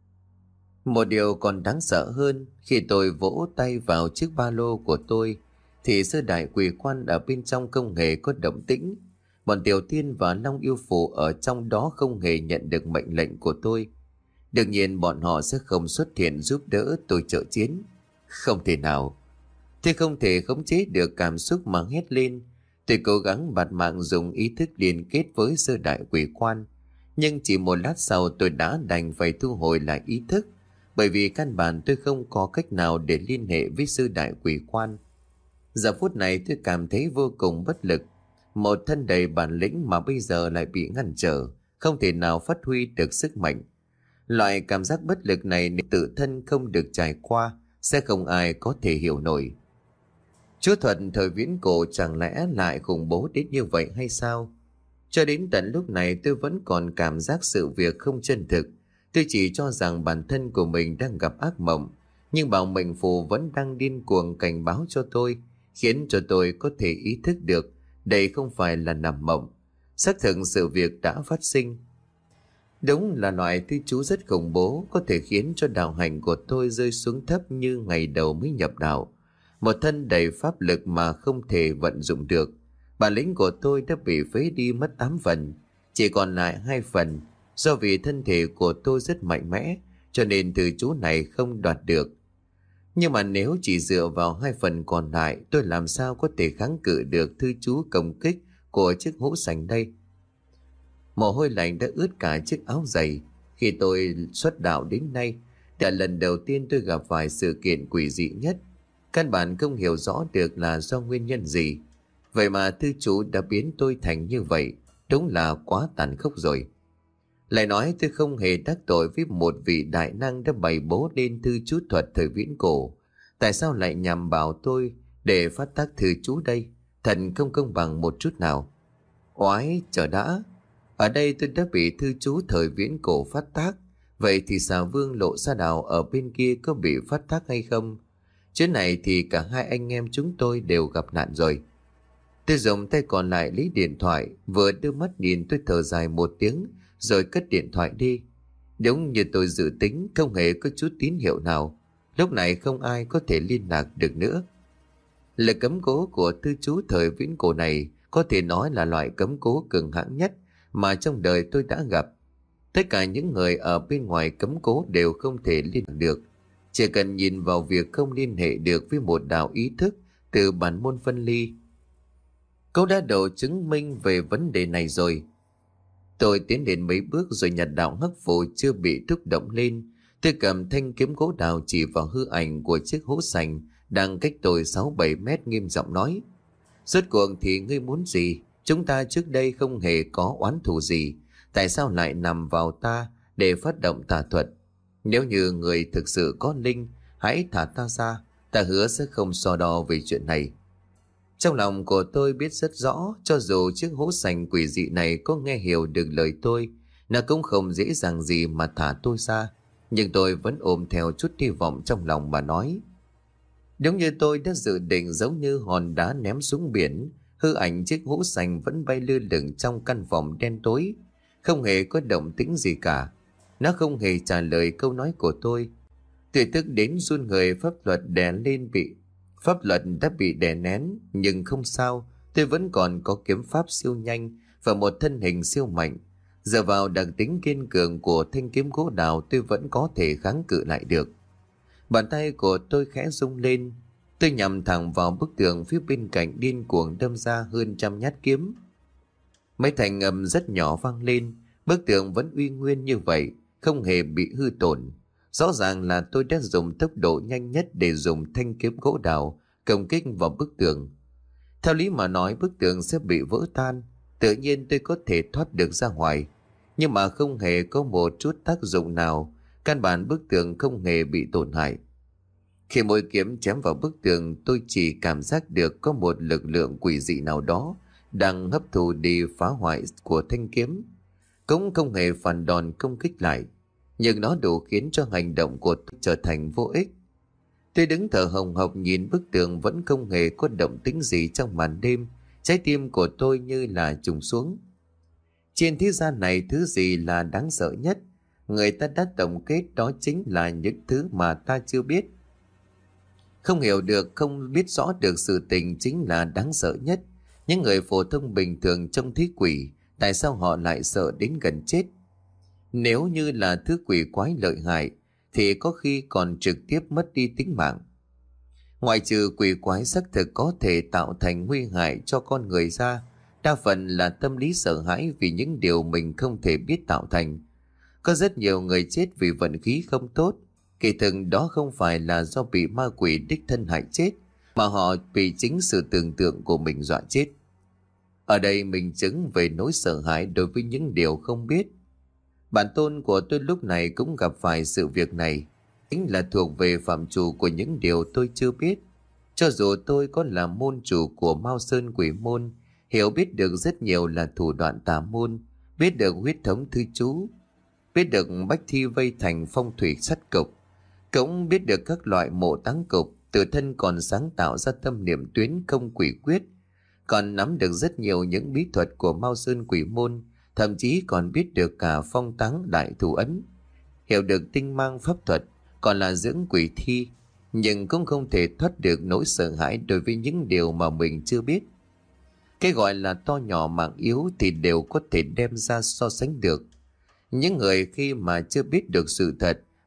Một điều còn đáng sợ hơn, khi tôi vỗ tay vào chiếc ba lô của tôi, thì sơ đại quỷ quan ở bên trong không hề có động tĩnh. Bọn tiểu tiên và long yêu phù ở trong đó không hề nhận được mệnh lệnh của tôi. Đương nhiên bọn họ sẽ không xuất hiện giúp đỡ tôi trợ chiến. Không thể nào. Tôi không thể khống chế được cảm xúc mà hét lên. Tôi cố gắng bạt mạng dùng ý thức liên kết với sơ đại quỷ quan. Nhưng chỉ một lát sau tôi đã đành phải thu hồi lại ý thức, bởi vì căn bản tôi không có cách nào để liên hệ với sư đại quỷ quan. Giờ phút này tôi cảm thấy vô cùng bất lực. Một thân đầy bản lĩnh mà bây giờ lại bị ngăn trở, không thể nào phát huy được sức mạnh. Loại cảm giác bất lực này nếu tự thân không được trải qua, sẽ không ai có thể hiểu nổi. Chú thuật thời viễn cổ chẳng lẽ lại khủng bố đến như vậy hay sao? Cho đến tận lúc này tôi vẫn còn cảm giác sự việc không chân thực. Tôi chỉ cho rằng bản thân của mình đang gặp ác mộng, nhưng bảo mệnh phù vẫn đang điên cuồng cảnh báo cho tôi, khiến cho tôi có thể ý thức được đây không phải là nằm mộng. Xác thực sự việc đã phát sinh. Đúng là loại thư chú rất khủng bố, có thể khiến cho đạo hành của tôi rơi xuống thấp như ngày đầu mới nhập đạo. Một thân đầy pháp lực mà không thể vận dụng được. Bản lĩnh của tôi đã bị phế đi mất tám phần, chỉ còn lại hai phần. Do vì thân thể của tôi rất mạnh mẽ, cho nên từ chú này không đoạt được. Nhưng mà nếu chỉ dựa vào hai phần còn lại, tôi làm sao có thể kháng cự được thư chú công kích của chiếc hũ sành đây. Mồ hôi lạnh đã ướt cả chiếc áo dày. Khi tôi xuất đạo đến nay, đã lần đầu tiên tôi gặp phải sự kiện quỷ dị nhất. Căn bản không hiểu rõ được là do nguyên nhân gì. Vậy mà thư chú đã biến tôi thành như vậy, đúng là quá tàn khốc rồi. Lại nói tôi không hề đắc tội với một vị đại năng đã bày bố lên thư chú thuật thời viễn cổ. Tại sao lại nhằm vào tôi để phát tác thư chú đây? Thật không công bằng một chút nào. Oái, chờ đã. Ở đây tôi đã bị thư chú thời viễn cổ phát tác. Vậy thì xà vương Lộ Sa Đào ở bên kia có bị phát tác hay không? Chuyến này thì cả hai anh em chúng tôi đều gặp nạn rồi. Tôi dùng tay còn lại lấy điện thoại, vừa đưa mắt nhìn tôi thở dài một tiếng, rồi cất điện thoại đi. Đúng như tôi dự tính, không hề có chút tín hiệu nào. Lúc này không ai có thể liên lạc được nữa. Lời cấm cố của thư chú thời viễn cổ này có thể nói là loại cấm cố cường hãn nhất mà trong đời tôi đã gặp. Tất cả những người ở bên ngoài cấm cố đều không thể liên lạc được. Chỉ cần nhìn vào việc không liên hệ được với một đạo ý thức từ bản môn phân ly. Câu đã đủ chứng minh về vấn đề này rồi. Tôi tiến đến mấy bước rồi nhặt đạo hắc phù chưa bị thúc động lên. Tôi cầm thanh kiếm gỗ đào chỉ vào hư ảnh của chiếc hũ sành đang cách tôi sáu bảy mét, nghiêm giọng nói: Rốt cuộc thì ngươi muốn gì? Chúng ta trước đây không hề có oán thù gì. Tại sao lại nằm vào ta để phát động tà thuật? Nếu như người thực sự có linh, hãy thả ta ra. Ta hứa sẽ không so đo về chuyện này. Trong lòng của tôi biết rất rõ, cho dù chiếc hũ sành quỷ dị này có nghe hiểu được lời tôi, nó cũng không dễ dàng gì mà thả tôi ra. Nhưng tôi vẫn ôm theo chút hy vọng trong lòng mà nói: Đúng như tôi đã dự định, giống như hòn đá ném xuống biển, hư ảnh chiếc hũ sành vẫn bay lơ lửng trong căn phòng đen tối, không hề có động tĩnh gì cả. Nó không hề trả lời câu nói của tôi. Tôi tức đến run người, pháp luật đè lên bị pháp luật đã bị đè nén, nhưng không sao, tôi vẫn còn có kiếm pháp siêu nhanh và một thân hình siêu mạnh. Dựa vào đặc tính kiên cường của thanh kiếm gỗ đào, tôi vẫn có thể kháng cự lại được. Bàn tay của tôi khẽ rung lên, tôi nhắm thẳng vào bức tường phía bên cạnh, điên cuồng đâm ra hơn trăm nhát kiếm. Mấy thành âm rất nhỏ vang lên, bức tường vẫn uy nguyên như vậy, không hề bị hư tổn. Rõ ràng là tôi đã dùng tốc độ nhanh nhất để dùng thanh kiếm gỗ đào công kích vào bức tường. Theo lý mà nói, bức tường sẽ bị vỡ tan, tự nhiên tôi có thể thoát được ra ngoài. Nhưng mà không hề có một chút tác dụng nào, căn bản bức tường không hề bị tổn hại. Khi mũi kiếm chém vào bức tường, tôi chỉ cảm giác được có một lực lượng quỷ dị nào đó đang hấp thụ đi phá hoại của thanh kiếm. Cũng không hề phản đòn công kích lại, nhưng nó đủ khiến cho hành động của tôi trở thành vô ích. Tôi đứng thở hồng hộc nhìn bức tường vẫn không hề có động tĩnh gì trong màn đêm. Trái tim của tôi như là trùng xuống. Trên thế gian này, thứ gì là đáng sợ nhất? Người ta đã tổng kết đó chính là những thứ mà ta chưa biết. Không hiểu được, không biết rõ được sự tình chính là đáng sợ nhất. Những người phổ thông bình thường trông thấy quỷ, tại sao họ lại sợ đến gần chết? Nếu như là thứ quỷ quái lợi hại thì có khi còn trực tiếp mất đi tính mạng. Ngoại trừ quỷ quái xác thực có thể tạo thành nguy hại cho con người ra, đa phần là tâm lý sợ hãi vì những điều mình không thể biết tạo thành. Có rất nhiều người chết vì vận khí không tốt. Kỳ thực đó không phải là do bị ma quỷ đích thân hại chết, mà họ bị chính sự tưởng tượng của mình dọa chết. Ở đây mình chứng về nỗi sợ hãi đối với những điều không biết. Bản tôn của tôi lúc này cũng gặp phải sự việc này, chính là thuộc về phạm trù của những điều tôi chưa biết. Cho dù tôi có là môn chủ của Mao Sơn Quỷ Môn, hiểu biết được rất nhiều là thủ đoạn tà môn, biết được huyết thống thư chú, biết được bách thi vây thành phong thủy sắt cục, cũng biết được các loại mộ táng cục, tự thân còn sáng tạo ra tâm niệm tuyến công quỷ quyết, còn nắm được rất nhiều những bí thuật của Mao Sơn Quỷ Môn, thậm chí còn biết được cả phong táng đại thủ ấn, hiểu được tinh mang pháp thuật, còn là dưỡng quỷ thi, nhưng cũng không thể thoát được nỗi sợ hãi đối với những điều mà mình chưa biết. Cái gọi là to nhỏ mạng yếu thì đều có thể đem ra so sánh được. Những người khi mà chưa biết được sự thật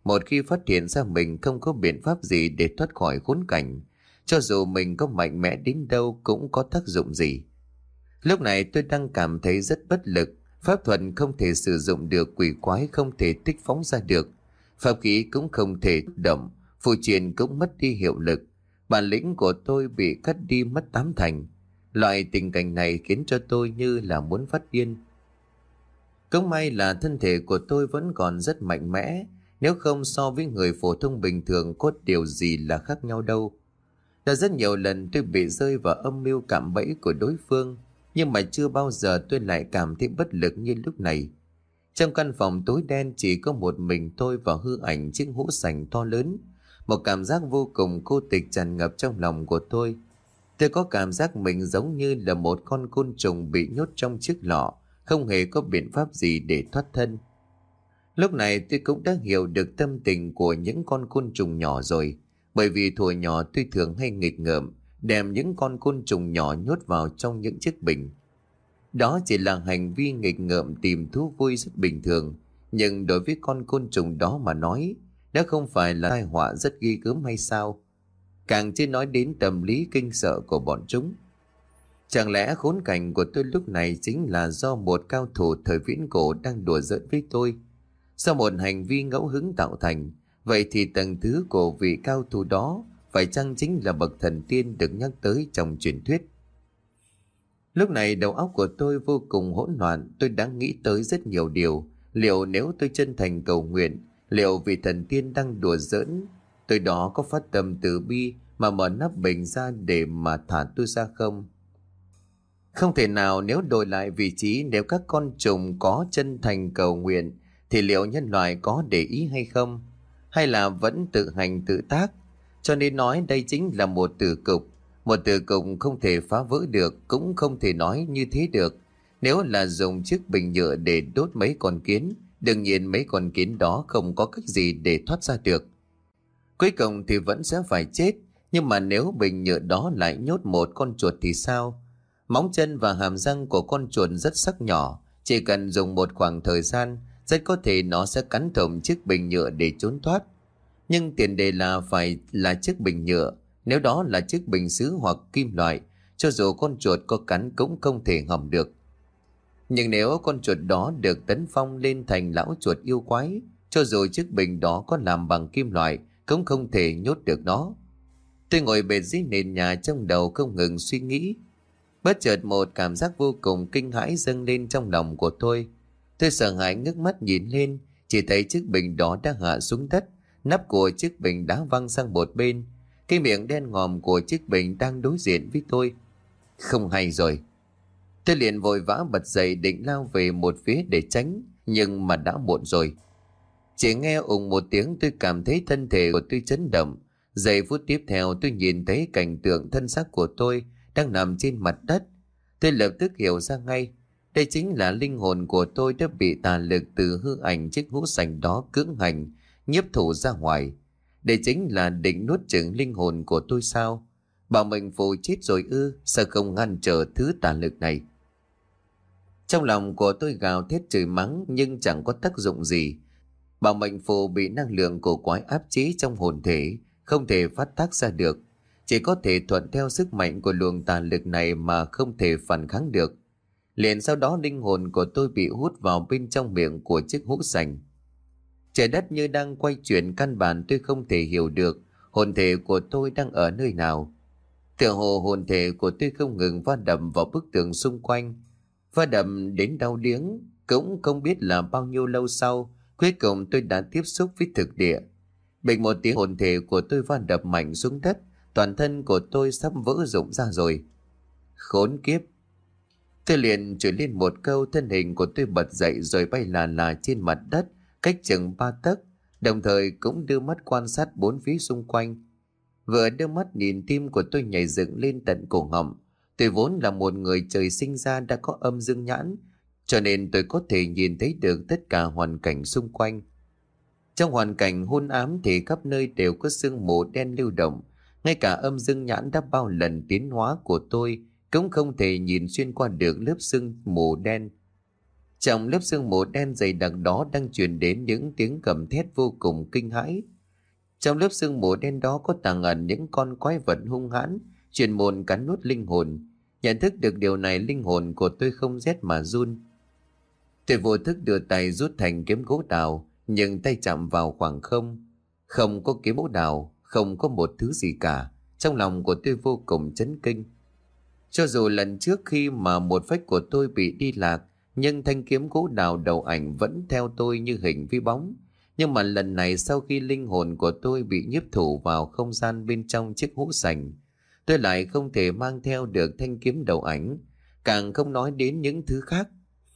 Một khi phát hiện ra mình không có biện pháp gì để thoát khỏi khốn cảnh, cho dù mình có mạnh mẽ đến đâu cũng có tác dụng gì. Lúc này tôi đang cảm thấy rất bất lực, pháp thuật không thể sử dụng được, quỷ quái không thể tích phóng ra được, pháp khí cũng không thể động, phù triện cũng mất đi hiệu lực, bản lĩnh của tôi bị cắt đi mất tám thành. Loại tình cảnh này khiến cho tôi như là muốn phát điên. Cũng may là thân thể của tôi vẫn còn rất mạnh mẽ, nếu không so với người phổ thông bình thường có điều gì là khác nhau đâu. Đã rất nhiều lần tôi bị rơi vào âm mưu cạm bẫy của đối phương, nhưng mà chưa bao giờ tôi lại cảm thấy bất lực như lúc này. Trong căn phòng tối đen chỉ có một mình tôi và hư ảnh chiếc hũ sành to lớn. Một cảm giác vô cùng cô tịch tràn ngập trong lòng của tôi. Tôi có cảm giác mình giống như là một con côn trùng bị nhốt trong chiếc lọ, không hề có biện pháp gì để thoát thân. Lúc này tôi cũng đã hiểu được tâm tình của những con côn trùng nhỏ rồi, bởi vì thuở nhỏ tôi thường hay nghịch ngợm, đem những con côn trùng nhỏ nhốt vào trong những chiếc bình. Đó chỉ là hành vi nghịch ngợm tìm thú vui rất bình thường, nhưng đối với con côn trùng đó mà nói, đó không phải là tai họa rất ghê gớm hay sao? Càng chưa nói đến tâm lý kinh sợ của bọn chúng. Chẳng lẽ khốn cảnh của tôi lúc này chính là do một cao thủ thời viễn cổ đang đùa giỡn với tôi? Do một hành vi ngẫu hứng tạo thành, vậy thì tầng thứ của vị cao thủ đó phải chăng chính là bậc thần tiên được nhắc tới trong truyền thuyết? Lúc này đầu óc của tôi vô cùng hỗn loạn, tôi đã nghĩ tới rất nhiều điều. Liệu nếu tôi chân thành cầu nguyện, liệu vị thần tiên đang đùa giỡn tôi đó có phát tâm từ bi mà mở nắp bình ra để mà thả tôi ra không? Không thể nào. Nếu đổi lại vị trí, nếu các con trùng có chân thành cầu nguyện thì liệu nhân loại có để ý hay không? Hay là vẫn tự hành tự tác? Cho nên nói đây chính là một tử cục. Một tử cục không thể phá vỡ được, cũng không thể nói như thế được. Nếu là dùng chiếc bình nhựa để đốt mấy con kiến, đương nhiên mấy con kiến đó không có cách gì để thoát ra được. Cuối cùng thì vẫn sẽ phải chết. Nhưng mà nếu bình nhựa đó lại nhốt một con chuột thì sao? Móng chân và hàm răng của con chuột rất sắc nhỏ, chỉ cần dùng một khoảng thời gian, rất có thể nó sẽ cắn thủng chiếc bình nhựa để trốn thoát. Nhưng tiền đề là phải là chiếc bình nhựa. Nếu đó là chiếc bình sứ hoặc kim loại, cho dù con chuột có cắn cũng không thể hỏng được. Nhưng nếu con chuột đó được tấn phong lên thành lão chuột yêu quái, cho dù chiếc bình đó có làm bằng kim loại cũng không thể nhốt được nó. Tôi ngồi bệt dưới nền nhà, trong đầu không ngừng suy nghĩ. Bất chợt một cảm giác vô cùng kinh hãi dâng lên trong lòng của tôi. Tôi sợ hãi ngước mắt nhìn lên, chỉ thấy chiếc bình đó đã hạ xuống đất, nắp của chiếc bình đã văng sang một bên. Cái miệng đen ngòm của chiếc bình đang đối diện với tôi. Không hay rồi. Tôi liền vội vã bật dậy định lao về một phía để tránh, nhưng mà đã muộn rồi. Chỉ nghe ùng một tiếng, tôi cảm thấy thân thể của tôi chấn động. Giây phút tiếp theo tôi nhìn thấy cảnh tượng thân xác của tôi đang nằm trên mặt đất. Tôi lập tức hiểu ra ngay, đây chính là linh hồn của tôi đã bị tà lực từ hư ảnh chiếc hũ sành đó cưỡng hành, nhiếp thủ ra ngoài. Đây chính là định nuốt chửng linh hồn của tôi sao? Bảo mệnh phù chết rồi ư? Sao không ngăn trở thứ tà lực này? Trong lòng của tôi gào thét chửi mắng nhưng chẳng có tác dụng gì. Bảo mệnh phù bị năng lượng của quái áp chế trong hồn thể, không thể phát tác ra được. Chỉ có thể thuận theo sức mạnh của luồng tà lực này mà không thể phản kháng được. Liền sau đó linh hồn của tôi bị hút vào bên trong miệng của chiếc hũ sành. Trời đất như đang quay chuyển, căn bản tôi không thể hiểu được hồn thể của tôi đang ở nơi nào. Tựa hồ hồn thể của tôi không ngừng va đập vào bức tường xung quanh. Va đập đến đau điếng, cũng không biết là bao nhiêu lâu sau, cuối cùng tôi đã tiếp xúc với thực địa. Bịch một tiếng, hồn thể của tôi va đập mạnh xuống đất, toàn thân của tôi sắp vỡ rụng ra rồi. Khốn kiếp! Tôi liền chửi lên một câu, thân hình của tôi bật dậy rồi bay là là trên mặt đất, cách chừng ba tấc, đồng thời cũng đưa mắt quan sát bốn phía xung quanh. Vừa đưa mắt nhìn, tim của tôi nhảy dựng lên tận cổ họng. Tôi vốn là một người trời sinh ra đã có âm dương nhãn, cho nên tôi có thể nhìn thấy được tất cả hoàn cảnh xung quanh. Trong hoàn cảnh hôn ám thì khắp nơi đều có sương mù đen lưu động, ngay cả âm dương nhãn đã bao lần tiến hóa của tôi cũng không thể nhìn xuyên qua được lớp sương mù đen. Trong lớp sương mù đen dày đặc đó đang truyền đến những tiếng gầm thét vô cùng kinh hãi. Trong lớp sương mù đen đó có tàng ẩn những con quái vật hung hãn, chuyên môn cắn nuốt linh hồn. Nhận thức được điều này, linh hồn của tôi không rét mà run. Tôi vô thức đưa tay rút thành kiếm gỗ đào, nhưng tay chạm vào khoảng không. Không có kiếm gỗ đào, không có một thứ gì cả. Trong lòng của tôi vô cùng chấn kinh. Cho dù lần trước khi mà một phách của tôi bị đi lạc, nhưng thanh kiếm gỗ đào đầu ảnh vẫn theo tôi như hình với bóng. Nhưng mà lần này sau khi linh hồn của tôi bị nhiếp thủ vào không gian bên trong chiếc hũ sành, tôi lại không thể mang theo được thanh kiếm đầu ảnh, càng không nói đến những thứ khác.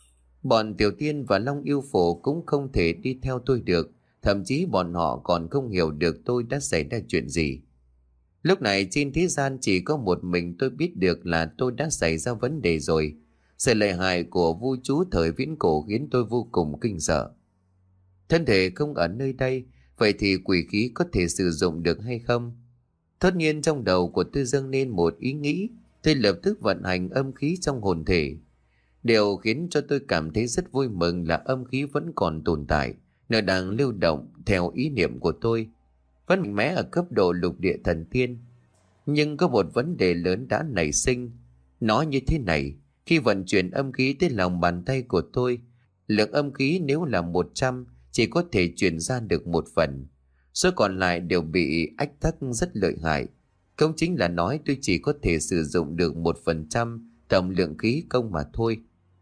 Bọn Tiểu Tiên và Long Yêu Phổ cũng không thể đi theo tôi được, thậm chí bọn họ còn không hiểu được tôi đã xảy ra chuyện gì. Lúc này trên thế gian chỉ có một mình tôi biết được là tôi đã xảy ra vấn đề rồi. Sự lợi hại của vu chú thời viễn cổ khiến tôi vô cùng kinh sợ. Thân thể không ở nơi đây, vậy thì quỷ khí có thể sử dụng được hay không? Tất nhiên trong đầu của tôi dâng lên một ý nghĩ, tôi lập tức vận hành âm khí trong hồn thể. Điều khiến cho tôi cảm thấy rất vui mừng là âm khí vẫn còn tồn tại, nó đang lưu động theo ý niệm của tôi, vẫn mạnh mẽ ở cấp độ lục địa thần tiên. Nhưng có một vấn đề lớn đã nảy sinh. Nó như thế này, khi vận chuyển âm khí tới lòng bàn tay của tôi, lượng âm khí nếu là một trăm chỉ có thể chuyển ra được một phần, số còn lại đều bị ách tắc rất lợi hại. Không chính là nói tôi chỉ có thể sử dụng được một phần trăm tổng lượng khí công mà thôi.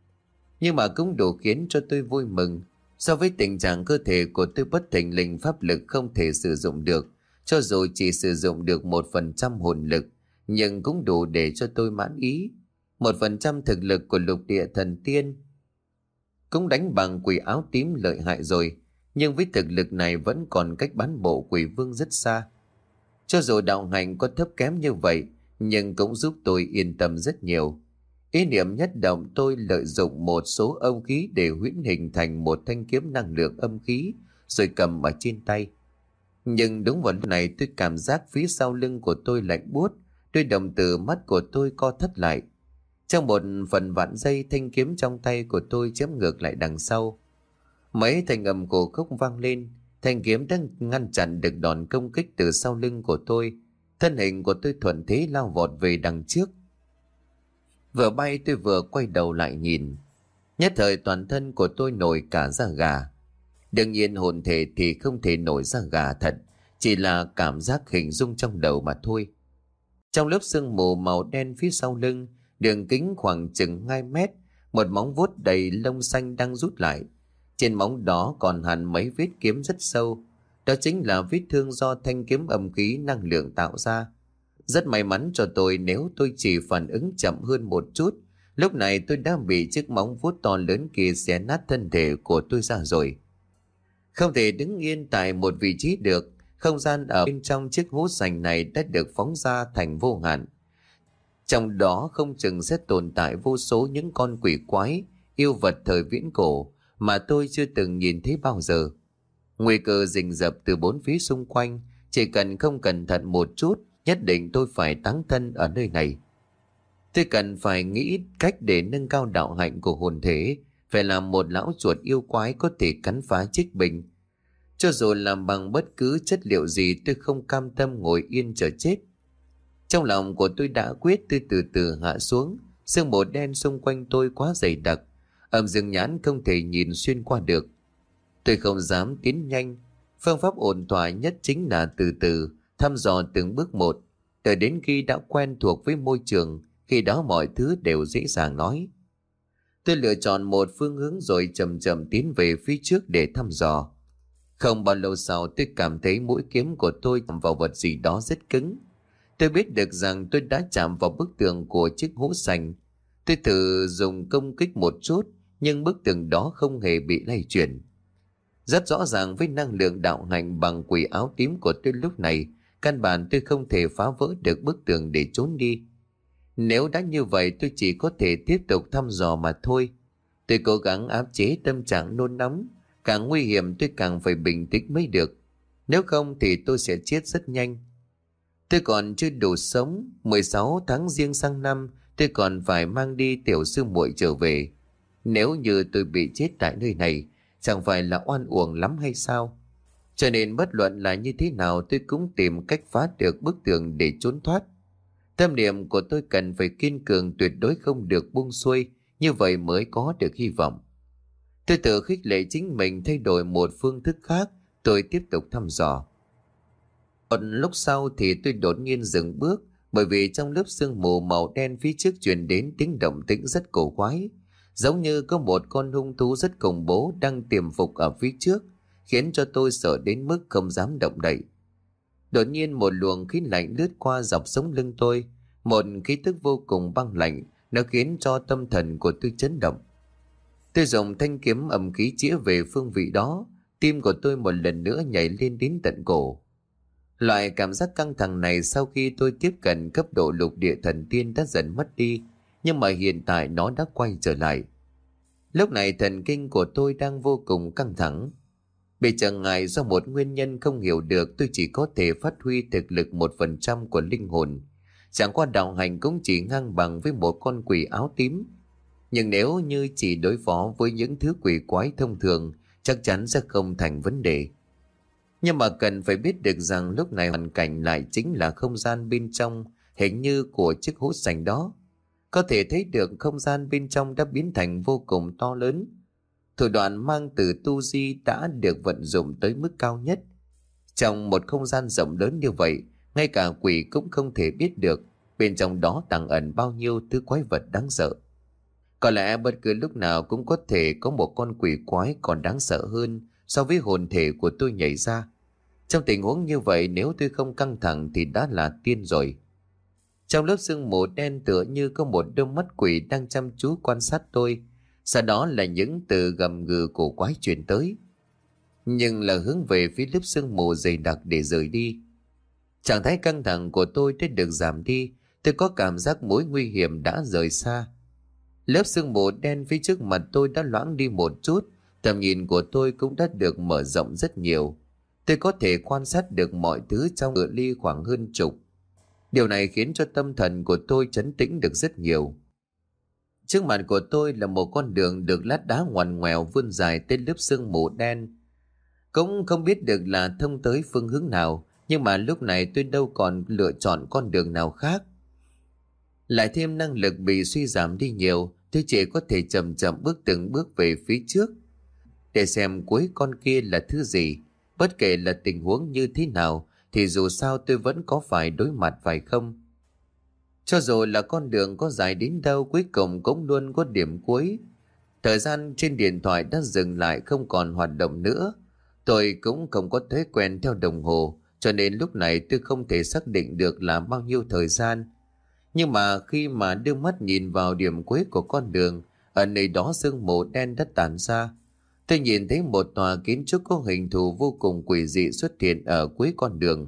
Nhưng mà cũng đủ khiến cho tôi vui mừng. So với tình trạng cơ thể của tôi bất thình lình, pháp lực không thể sử dụng được, cho dù chỉ sử dụng được một phần trăm hồn lực, nhưng cũng đủ để cho tôi mãn ý. Một phần trăm thực lực của lục địa thần tiên cũng đánh bằng quỷ áo tím lợi hại rồi, nhưng với thực lực này vẫn còn cách bán bộ quỷ vương rất xa. Cho dù đạo hạnh có thấp kém như vậy, nhưng cũng giúp tôi yên tâm rất nhiều. Ý niệm nhất động, tôi lợi dụng một số âm khí để huyễn hình thành một thanh kiếm năng lượng âm khí, rồi cầm ở trên tay. Nhưng đúng vào lúc này tôi cảm giác phía sau lưng của tôi lạnh buốt, đôi đồng tử mắt của tôi co thắt lại. Trong một phần vạn giây, thanh kiếm trong tay của tôi chém ngược lại đằng sau. Mấy thanh âm cổ khúc vang lên, thanh kiếm đang ngăn chặn được đòn công kích từ sau lưng của tôi. Thân hình của tôi thuận thế lao vọt về đằng trước. Vừa bay tôi vừa quay đầu lại nhìn. Nhất thời toàn thân của tôi nổi cả da gà. Đương nhiên hồn thể thì không thể nổi da gà thật, chỉ là cảm giác hình dung trong đầu mà thôi. Trong lớp sương mù màu đen phía sau lưng, đường kính khoảng chừng hai mét, một móng vuốt đầy lông xanh đang rút lại. Trên móng đó còn hằn mấy vết kiếm rất sâu. Đó chính là vết thương do thanh kiếm âm khí năng lượng tạo ra. Rất may mắn cho tôi, nếu tôi chỉ phản ứng chậm hơn một chút, lúc này tôi đã bị chiếc móng vuốt to lớn kia xé nát thân thể của tôi ra rồi. Không thể đứng yên tại một vị trí được, không gian ở bên trong chiếc hố sành này đã được phóng ra thành vô hạn. Trong đó không chừng sẽ tồn tại vô số những con quỷ quái, yêu vật thời viễn cổ mà tôi chưa từng nhìn thấy bao giờ. Nguy cơ rình rập từ bốn phía xung quanh, chỉ cần không cẩn thận một chút, nhất định tôi phải táng thân ở nơi này. Tôi cần phải nghĩ cách để nâng cao đạo hạnh của hồn thể, phải làm một lão chuột yêu quái có thể cắn phá chiếc bình. Cho dù làm bằng bất cứ chất liệu gì, tôi không cam tâm ngồi yên chờ chết. Trong lòng của tôi đã quyết, tôi từ từ hạ xuống. Sương mù đen xung quanh tôi quá dày đặc, âm dương nhãn không thể nhìn xuyên qua được. Tôi không dám tiến nhanh. Phương pháp ổn thỏa nhất chính là từ từ thăm dò từng bước một, đợi đến khi đã quen thuộc với môi trường, khi đó mọi thứ đều dễ dàng nói. Tôi lựa chọn một phương hướng rồi chậm chậm tiến về phía trước để thăm dò. Không bao lâu sau, tôi cảm thấy mũi kiếm của tôi chạm vào vật gì đó rất cứng. Tôi biết được rằng tôi đã chạm vào bức tường của chiếc hố sành. Tôi thử dùng công kích một chút, nhưng bức tường đó không hề bị lay chuyển. Rất rõ ràng với năng lượng đạo hạnh bằng quỷ áo tím của tôi lúc này, căn bản tôi không thể phá vỡ được bức tường để trốn đi. Nếu đã như vậy, tôi chỉ có thể tiếp tục thăm dò mà thôi. Tôi cố gắng áp chế tâm trạng nôn nóng. Càng nguy hiểm tôi càng phải bình tĩnh mới được. Nếu không thì tôi sẽ chết rất nhanh. Tôi còn chưa đủ sống. mười sáu tháng giêng sang năm, tôi còn phải mang đi tiểu sư muội trở về. Nếu như tôi bị chết tại nơi này, chẳng phải là oan uổng lắm hay sao? Cho nên bất luận là như thế nào tôi cũng tìm cách phá được bức tường để trốn thoát. Tâm niệm của tôi cần phải kiên cường, tuyệt đối không được buông xuôi, như vậy mới có được hy vọng. Tôi tự khích lệ chính mình thay đổi một phương thức khác, tôi tiếp tục thăm dò. Một lúc sau thì tôi đột nhiên dừng bước, bởi vì trong lớp sương mù màu đen phía trước truyền đến tiếng động tĩnh rất cổ quái, giống như có một con hung thú rất khủng bố đang tiềm phục ở phía trước, khiến cho tôi sợ đến mức không dám động đậy. Đột nhiên một luồng khí lạnh lướt qua dọc sống lưng tôi, một khí tức vô cùng băng lạnh, nó khiến cho tâm thần của tôi chấn động. Tôi dùng thanh kiếm âm khí chĩa về phương vị đó, tim của tôi một lần nữa nhảy lên đến tận cổ. Loại cảm giác căng thẳng này sau khi tôi tiếp cận cấp độ lục địa thần tiên đã dần mất đi, nhưng mà hiện tại nó đã quay trở lại. Lúc này thần kinh của tôi đang vô cùng căng thẳng. Bị trở ngại do một nguyên nhân không hiểu được, tôi chỉ có thể phát huy thực lực một phần trăm của linh hồn. Chẳng qua đạo hành cũng chỉ ngang bằng với một con quỷ áo tím. Nhưng nếu như chỉ đối phó với những thứ quỷ quái thông thường, chắc chắn sẽ không thành vấn đề. Nhưng mà cần phải biết được rằng lúc này hoàn cảnh lại chính là không gian bên trong hình như của chiếc hố sành đó. Có thể thấy được không gian bên trong đã biến thành vô cùng to lớn. Thủ đoạn mang từ tu di đã được vận dụng tới mức cao nhất. Trong một không gian rộng lớn như vậy, ngay cả quỷ cũng không thể biết được bên trong đó tàng ẩn bao nhiêu thứ quái vật đáng sợ. Có lẽ bất cứ lúc nào cũng có thể có một con quỷ quái còn đáng sợ hơn so với hồn thể của tôi nhảy ra. Trong tình huống như vậy, nếu tôi không căng thẳng thì đã là tiên rồi. Trong lớp sương mù đen tựa như có một đôi mắt quỷ đang chăm chú quan sát tôi. Sau đó là những từ gầm gừ cổ quái truyền tới, nhưng là hướng về phía lớp sương mù dày đặc để rời đi. Trạng thái căng thẳng của tôi đã được giảm đi, tôi có cảm giác mối nguy hiểm đã rời xa. Lớp sương mù đen phía trước mặt tôi đã loãng đi một chút, tầm nhìn của tôi cũng đã được mở rộng rất nhiều. Tôi có thể quan sát được mọi thứ trong cự ly khoảng hơn chục. Điều này khiến cho tâm thần của tôi trấn tĩnh được rất nhiều. Trước mặt của tôi là một con đường được lát đá ngoằn ngoèo vươn dài tên lớp sương mù đen. Cũng không biết được là thông tới phương hướng nào, nhưng mà lúc này tôi đâu còn lựa chọn con đường nào khác. Lại thêm năng lực bị suy giảm đi nhiều, tôi chỉ có thể chậm chậm bước từng bước về phía trước, để xem cuối con kia là thứ gì. Bất kể là tình huống như thế nào, thì dù sao tôi vẫn có phải đối mặt phải không? Cho dù là con đường có dài đến đâu, cuối cùng cũng luôn có điểm cuối. Thời gian trên điện thoại đã dừng lại, không còn hoạt động nữa. Tôi cũng không có thói quen theo đồng hồ, cho nên lúc này tôi không thể xác định được là bao nhiêu thời gian. Nhưng mà khi mà đưa mắt nhìn vào điểm cuối của con đường, ở nơi đó sương mù đen đã tản ra. Tôi nhìn thấy một tòa kiến trúc có hình thù vô cùng quỷ dị xuất hiện ở cuối con đường.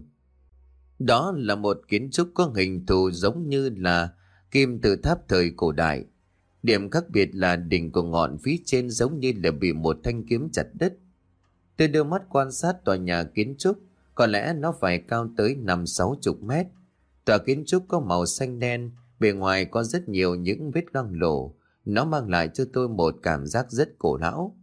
Đó là một kiến trúc có hình thù giống như là kim tự tháp thời cổ đại. Điểm khác biệt là đỉnh của ngọn phía trên giống như là bị một thanh kiếm chặt đứt. Tôi đưa mắt quan sát tòa nhà kiến trúc, có lẽ nó phải cao tới năm sáu chục mét. Tòa kiến trúc có màu xanh đen, bề ngoài có rất nhiều những vết loang lổ. Nó mang lại cho tôi một cảm giác rất cổ lão.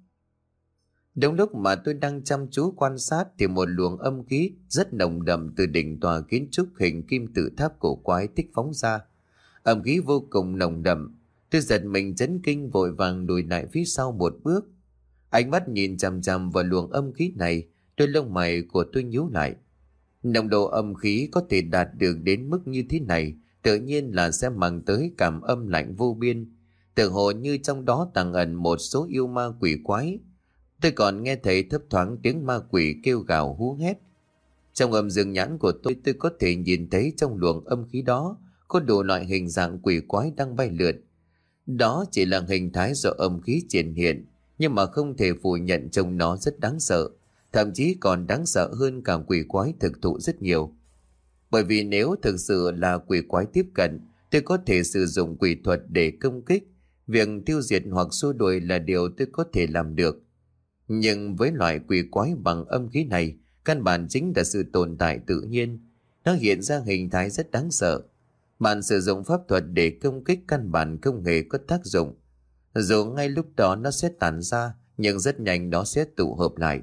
Đúng lúc mà tôi đang chăm chú quan sát thì một luồng âm khí rất nồng đậm từ đỉnh tòa kiến trúc hình kim tự tháp cổ quái thích phóng ra. Âm khí vô cùng nồng đậm. Tôi giật mình chấn kinh, vội vàng lùi lại phía sau một bước. Ánh mắt nhìn chằm chằm vào luồng âm khí này, đôi lông mày của tôi nhíu lại. Nồng độ âm khí có thể đạt được đến mức như thế này, tự nhiên là sẽ mang tới cảm âm lạnh vô biên, tưởng hồ như trong đó tàng ẩn một số yêu ma quỷ quái. Tôi còn nghe thấy thấp thoáng tiếng ma quỷ kêu gào hú hét. Trong âm dương nhãn của tôi, tôi có thể nhìn thấy trong luồng âm khí đó có đủ loại hình dạng quỷ quái đang bay lượn. Đó chỉ là hình thái do âm khí triển hiện, nhưng mà không thể phủ nhận trông nó rất đáng sợ, thậm chí còn đáng sợ hơn cả quỷ quái thực thụ rất nhiều. Bởi vì nếu thực sự là quỷ quái tiếp cận, tôi có thể sử dụng quỷ thuật để công kích. Việc tiêu diệt hoặc xua đuổi là điều tôi có thể làm được. Nhưng với loại quỷ quái bằng âm khí này, căn bản chính là sự tồn tại tự nhiên. Nó hiện ra hình thái rất đáng sợ. Bạn sử dụng pháp thuật để công kích căn bản không hề có tác dụng. Dù ngay lúc đó nó sẽ tản ra, nhưng rất nhanh nó sẽ tụ hợp lại.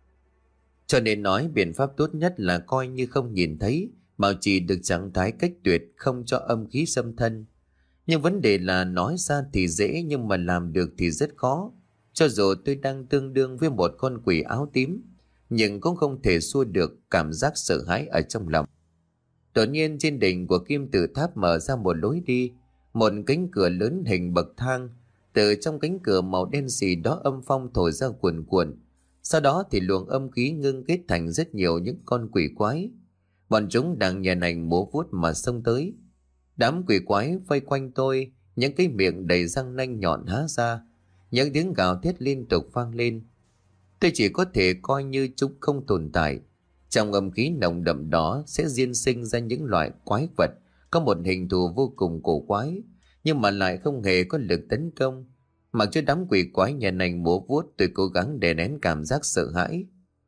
Cho nên nói biện pháp tốt nhất là coi như không nhìn thấy, bảo trì được trạng thái cách tuyệt, không cho âm khí xâm thân. Nhưng vấn đề là nói ra thì dễ, nhưng mà làm được thì rất khó. Cho dù tôi đang tương đương với một con quỷ áo tím, nhưng cũng không thể xua được cảm giác sợ hãi ở trong lòng. Đột nhiên trên đỉnh của kim tự tháp mở ra một lối đi, một cánh cửa lớn hình bậc thang. Từ trong cánh cửa màu đen xì đó âm phong thổi ra cuồn cuộn. Sau đó thì luồng âm khí ngưng kết thành rất nhiều những con quỷ quái. Bọn chúng đang nhàn ảnh múa vuốt mà xông tới. Đám quỷ quái vây quanh tôi, những cái miệng đầy răng nanh nhọn há ra, những tiếng gào thét liên tục vang lên. Tôi chỉ có thể coi như chúng không tồn tại. Trong âm khí nồng đậm đó sẽ diên sinh ra những loại quái vật có một hình thù vô cùng cổ quái, nhưng mà lại không hề có lực tấn công. Mặc cho đám quỷ quái nhàn ảnh múa vuốt, tôi cố gắng đè nén cảm giác sợ hãi.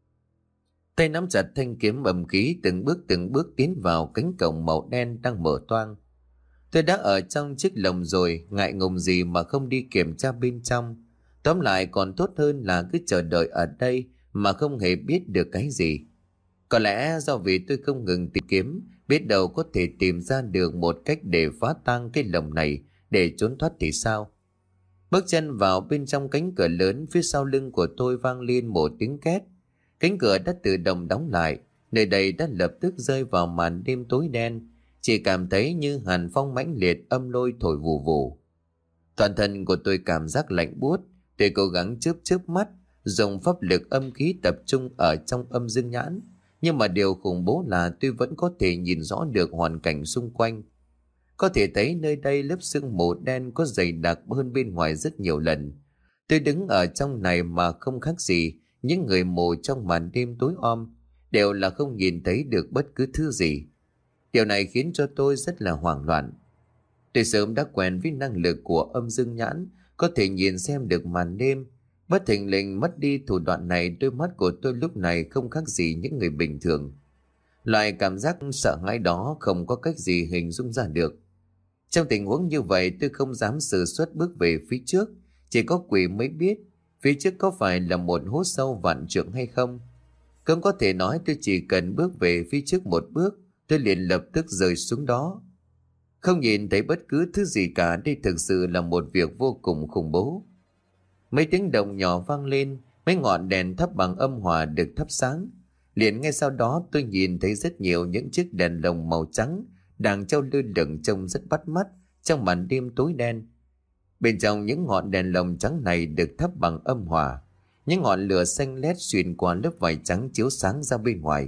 Tay nắm chặt thanh kiếm âm khí, từng bước từng bước tiến vào cánh cổng màu đen đang mở toang. Tôi đã ở trong chiếc lồng rồi, ngại ngùng gì mà không đi kiểm tra bên trong. Tóm lại còn tốt hơn là cứ chờ đợi ở đây mà không hề biết được cái gì. Có lẽ do vì tôi không ngừng tìm kiếm, biết đâu có thể tìm ra được một cách để phá tan cái lồng này để trốn thoát thì sao. Bước chân vào bên trong cánh cửa lớn, phía sau lưng của tôi vang lên một tiếng két. Cánh cửa đã tự động đóng lại, nơi đây đã lập tức rơi vào màn đêm tối đen. Chỉ cảm thấy như hàn phong mãnh liệt, âm lôi thổi vù vù. Toàn thân của tôi cảm giác lạnh buốt. Tôi cố gắng chớp chớp mắt, dùng pháp lực âm khí tập trung ở trong âm dương nhãn. Nhưng mà điều khủng bố là tôi vẫn có thể nhìn rõ được hoàn cảnh xung quanh. Có thể thấy nơi đây lớp sương mù đen có dày đặc hơn bên ngoài rất nhiều lần. Tôi đứng ở trong này mà không khác gì những người mù trong màn đêm tối om, đều là không nhìn thấy được bất cứ thứ gì. Điều này khiến cho tôi rất là hoảng loạn. Tôi sớm đã quen với năng lực của âm dương nhãn, có thể nhìn xem được màn đêm. Bất thình lình mất đi thủ đoạn này, đôi mắt của tôi lúc này không khác gì những người bình thường. Loại cảm giác sợ hãi đó không có cách gì hình dung ra được. Trong tình huống như vậy, tôi không dám sử xuất bước về phía trước. Chỉ có quỷ mới biết phía trước có phải là một hố sâu vạn trượng hay không. Cũng có thể nói tôi chỉ cần bước về phía trước một bước, tôi liền lập tức rơi xuống đó. Không nhìn thấy bất cứ thứ gì cả, đây thực sự là một việc vô cùng khủng bố. Mấy tiếng động nhỏ vang lên, mấy ngọn đèn thắp bằng âm hòa được thắp sáng. Liền ngay sau đó tôi nhìn thấy rất nhiều những chiếc đèn lồng màu trắng đang treo lơ lửng trông rất bắt mắt trong màn đêm tối đen. Bên trong những ngọn đèn lồng trắng này được thắp bằng âm hòa, những ngọn lửa xanh lét xuyên qua lớp vải trắng chiếu sáng ra bên ngoài.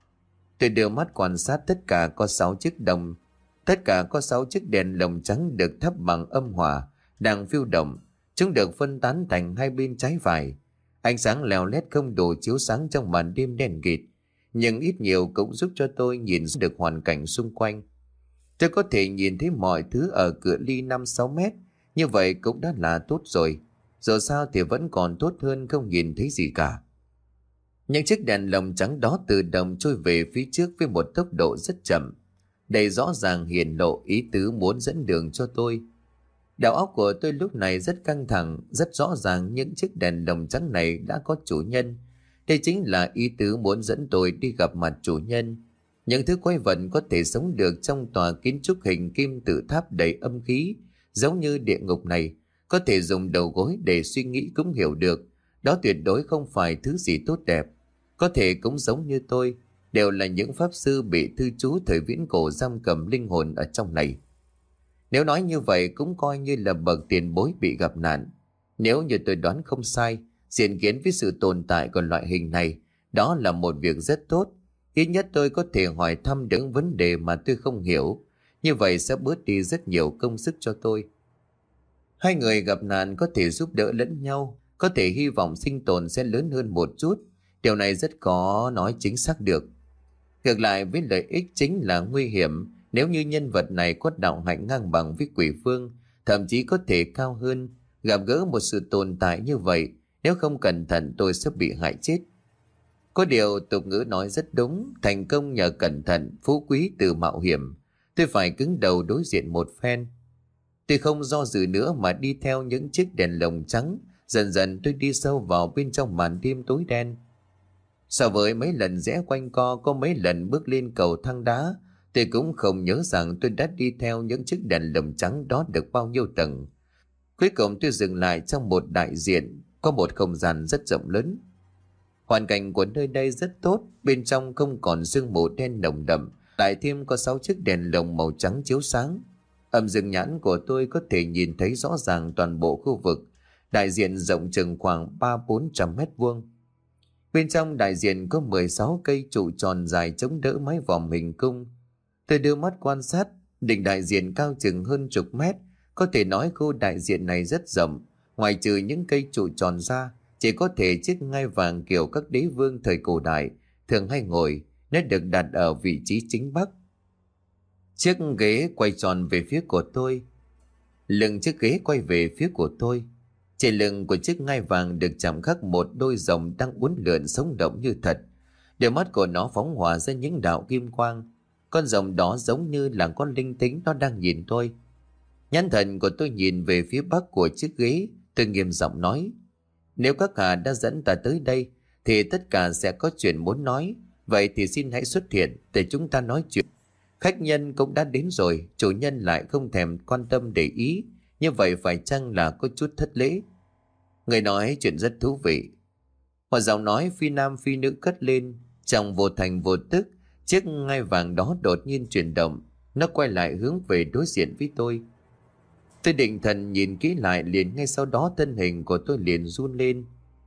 Tôi đưa mắt quan sát, tất cả có sáu chiếc đồng, tất cả có sáu chiếc đèn lồng trắng được thắp bằng âm hòa đang phiêu động. Chúng được phân tán thành hai bên trái phải. Ánh sáng leo lét không đủ chiếu sáng trong màn đêm đen kịt, nhưng ít nhiều cũng giúp cho tôi nhìn được hoàn cảnh xung quanh. Tôi có thể nhìn thấy mọi thứ ở cự ly năm sáu mét, như vậy cũng đã là tốt rồi. Dù sao thì vẫn còn tốt hơn không nhìn thấy gì cả. Những chiếc đèn lồng trắng đó tự động trôi về phía trước với một tốc độ rất chậm. Đây rõ ràng hiển lộ ý tứ muốn dẫn đường cho tôi. Đầu óc của tôi lúc này rất căng thẳng, rất rõ ràng những chiếc đèn lồng trắng này đã có chủ nhân. Đây chính là ý tứ muốn dẫn tôi đi gặp mặt chủ nhân. Những thứ quái vật có thể sống được trong tòa kiến trúc hình kim tự tháp đầy âm khí, giống như địa ngục này, có thể dùng đầu gối để suy nghĩ cũng hiểu được. Đó tuyệt đối không phải thứ gì tốt đẹp. Có thể cũng giống như tôi, đều là những pháp sư bị thư trú thời viễn cổ giam cầm linh hồn ở trong này. Nếu nói như vậy cũng coi như là bậc tiền bối bị gặp nạn. Nếu như tôi đoán không sai, diện kiến với sự tồn tại của loại hình này, đó là một việc rất tốt. Ít nhất tôi có thể hỏi thăm những vấn đề mà tôi không hiểu. Như vậy sẽ bớt đi rất nhiều công sức cho tôi. Hai người gặp nạn có thể giúp đỡ lẫn nhau, có thể hy vọng sinh tồn sẽ lớn hơn một chút. Điều này rất khó nói chính xác được. Ngược lại với lợi ích chính là nguy hiểm. Nếu như nhân vật này có đạo hạnh ngang bằng với quỷ vương, thậm chí có thể cao hơn, gặp gỡ một sự tồn tại như vậy, nếu không cẩn thận tôi sẽ bị hại chết. Có điều tục ngữ nói rất đúng, thành công nhờ cẩn thận, phú quý từ mạo hiểm. Tôi phải cứng đầu đối diện một phen. Tôi không do dự nữa mà đi theo những chiếc đèn lồng trắng. Dần dần tôi đi sâu vào bên trong màn đêm tối đen. So với mấy lần rẽ quanh co, có mấy lần bước lên cầu thang đá, tôi cũng không nhớ rằng tôi đã đi theo những chiếc đèn lồng trắng đó được bao nhiêu tầng. Cuối cùng tôi dừng lại trong một đại diện, có một không gian rất rộng lớn. Hoàn cảnh của nơi đây rất tốt, bên trong không còn sương mù đen nồng đậm, lại thêm có sáu chiếc đèn lồng màu trắng chiếu sáng. Âm dương nhãn của tôi có thể nhìn thấy rõ ràng toàn bộ khu vực. Đại diện rộng chừng khoảng ba bốn trăm mét vuông. Bên trong đại diện có mười sáu cây trụ tròn dài chống đỡ mái vòm hình cung. Tôi đưa mắt quan sát, đỉnh đại diện cao chừng hơn chục mét. Có thể nói khu đại diện này rất rộng. Ngoài trừ những cây trụ tròn ra, chỉ có thể chiếc ngai vàng kiểu các đế vương thời cổ đại thường hay ngồi, nó được đặt ở vị trí chính bắc. Chiếc ghế quay tròn về phía của tôi. Lưng chiếc ghế quay về phía của tôi. Trên lưng của chiếc ngai vàng được chạm khắc một đôi rồng đang uốn lượn sống động như thật. Đôi mắt của nó phóng hỏa ra những đạo kim quang. Con rồng đó giống như là con linh tính, nó đang nhìn tôi. Nhãn thần của tôi nhìn về phía bắc của chiếc ghế. Tôi nghiêm giọng nói: nếu các hạ đã dẫn ta tới đây thì tất cả sẽ có chuyện muốn nói. Vậy thì xin hãy xuất hiện để chúng ta nói chuyện. Khách nhân cũng đã đến rồi, chủ nhân lại không thèm quan tâm để ý, như vậy phải chăng là có chút thất lễ? Người nói chuyện rất thú vị. Một giọng nói phi nam phi nữ cất lên. Trong vô thành vô tức, chiếc ngai vàng đó đột nhiên chuyển động. Nó quay lại hướng về đối diện với tôi. Tôi định thần nhìn kỹ lại, liền ngay sau đó thân hình của tôi liền run lên.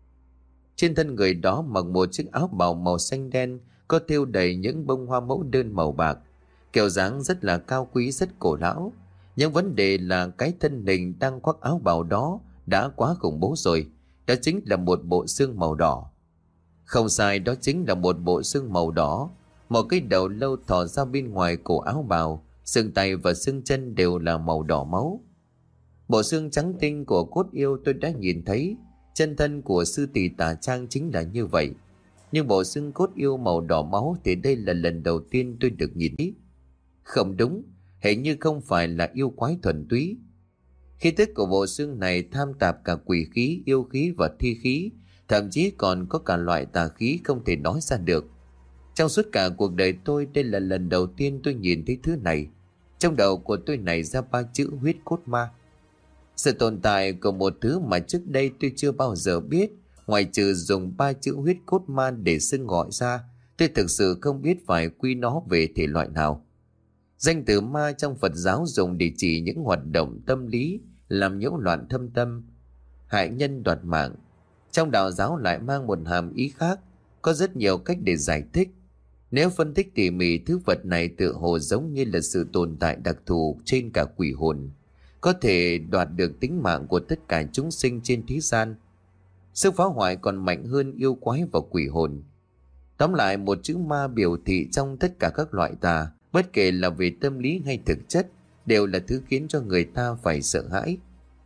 Trên thân người đó mặc một chiếc áo bào màu xanh đen, có thêu đầy những bông hoa mẫu đơn màu bạc. Kiểu dáng rất là cao quý, rất cổ lão. Nhưng vấn đề là cái thân hình đang khoác áo bào đó đã quá khủng bố rồi. Đó chính là một bộ xương màu đỏ. Không sai, đó chính là một bộ xương màu đỏ. Một cái đầu lâu thò ra bên ngoài cổ áo bào, xương tay và xương chân đều là màu đỏ máu. Bộ xương trắng tinh của cốt yêu tôi đã nhìn thấy. Chân thân của sư tỷ Tà Trang chính là như vậy. Nhưng bộ xương cốt yêu màu đỏ máu thì đây là lần đầu tiên tôi được nhìn thấy. Không đúng, hình như không phải là yêu quái thuần túy. Khí tức của bộ xương này tham tạp cả quỷ khí, yêu khí và thi khí, thậm chí còn có cả loại tà khí không thể nói ra được. Trong suốt cả cuộc đời tôi, đây là lần đầu tiên tôi nhìn thấy thứ này. Trong đầu của tôi nảy ra ba chữ huyết cốt ma. Sự tồn tại của một thứ mà trước đây tôi chưa bao giờ biết, ngoài trừ dùng ba chữ huyết cốt ma để xưng gọi ra, tôi thực sự không biết phải quy nó về thể loại nào. Danh từ ma trong Phật giáo dùng để chỉ những hoạt động tâm lý, làm nhiễu loạn thâm tâm, hại nhân đoạt mạng. Trong đạo giáo lại mang một hàm ý khác, có rất nhiều cách để giải thích. Nếu phân tích tỉ mỉ, thứ vật này tự hồ giống như là sự tồn tại đặc thù trên cả quỷ hồn, có thể đoạt được tính mạng của tất cả chúng sinh trên thế gian. Sức phá hoại còn mạnh hơn yêu quái và quỷ hồn. Tóm lại, một chữ ma biểu thị trong tất cả các loại tà, bất kể là về tâm lý hay thực chất, đều là thứ khiến cho người ta phải sợ hãi.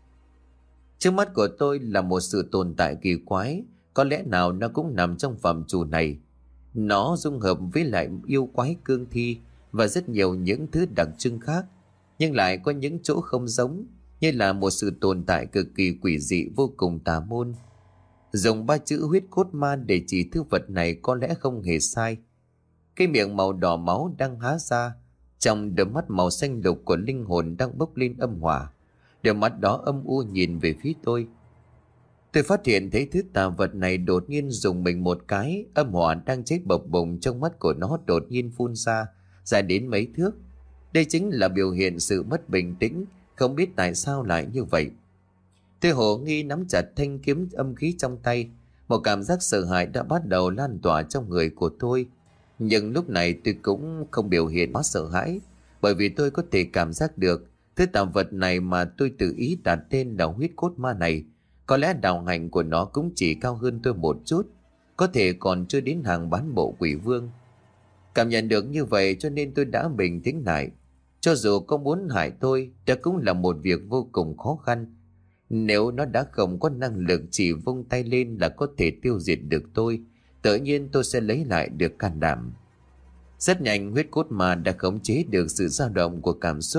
Trước mắt của tôi là một sự tồn tại kỳ quái, có lẽ nào nó cũng nằm trong phạm trù này. Nó dung hợp với lại yêu quái cương thi và rất nhiều những thứ đặc trưng khác, nhưng lại có những chỗ không giống, như là một sự tồn tại cực kỳ quỷ dị, vô cùng tà môn. Dùng ba chữ huyết cốt ma để chỉ thứ vật này có lẽ không hề sai. Cái miệng màu đỏ máu đang há ra, trong đôi mắt màu xanh lục của linh hồn đang bốc lên âm hỏa. Đôi mắt đó âm u nhìn về phía tôi. Tôi phát hiện thấy thứ tà vật này đột nhiên dùng mình một cái, âm hỏa đang cháy bập bùng trong mắt của nó đột nhiên phun ra, dài đến mấy thước. Đây chính là biểu hiện sự mất bình tĩnh, không biết tại sao lại như vậy. Tôi hồ nghi nắm chặt thanh kiếm âm khí trong tay, một cảm giác sợ hãi đã bắt đầu lan tỏa trong người của tôi. Nhưng lúc này tôi cũng không biểu hiện quá sợ hãi, bởi vì tôi có thể cảm giác được thứ tà vật này mà tôi tự ý đặt tên là huyết cốt ma này, có lẽ đạo hạnh của nó cũng chỉ cao hơn tôi một chút, có thể còn chưa đến hàng bán bộ quỷ vương. Cảm nhận được như vậy cho nên tôi đã bình tĩnh lại. Cho dù có muốn hại tôi, đó cũng là một việc vô cùng khó khăn. Nếu nó đã không có năng lực chỉ vung tay lên là có thể tiêu diệt được tôi, tự nhiên tôi sẽ lấy lại được can đảm. Rất nhanh huyết cốt ma đã khống chế được sự dao động của cảm xúc.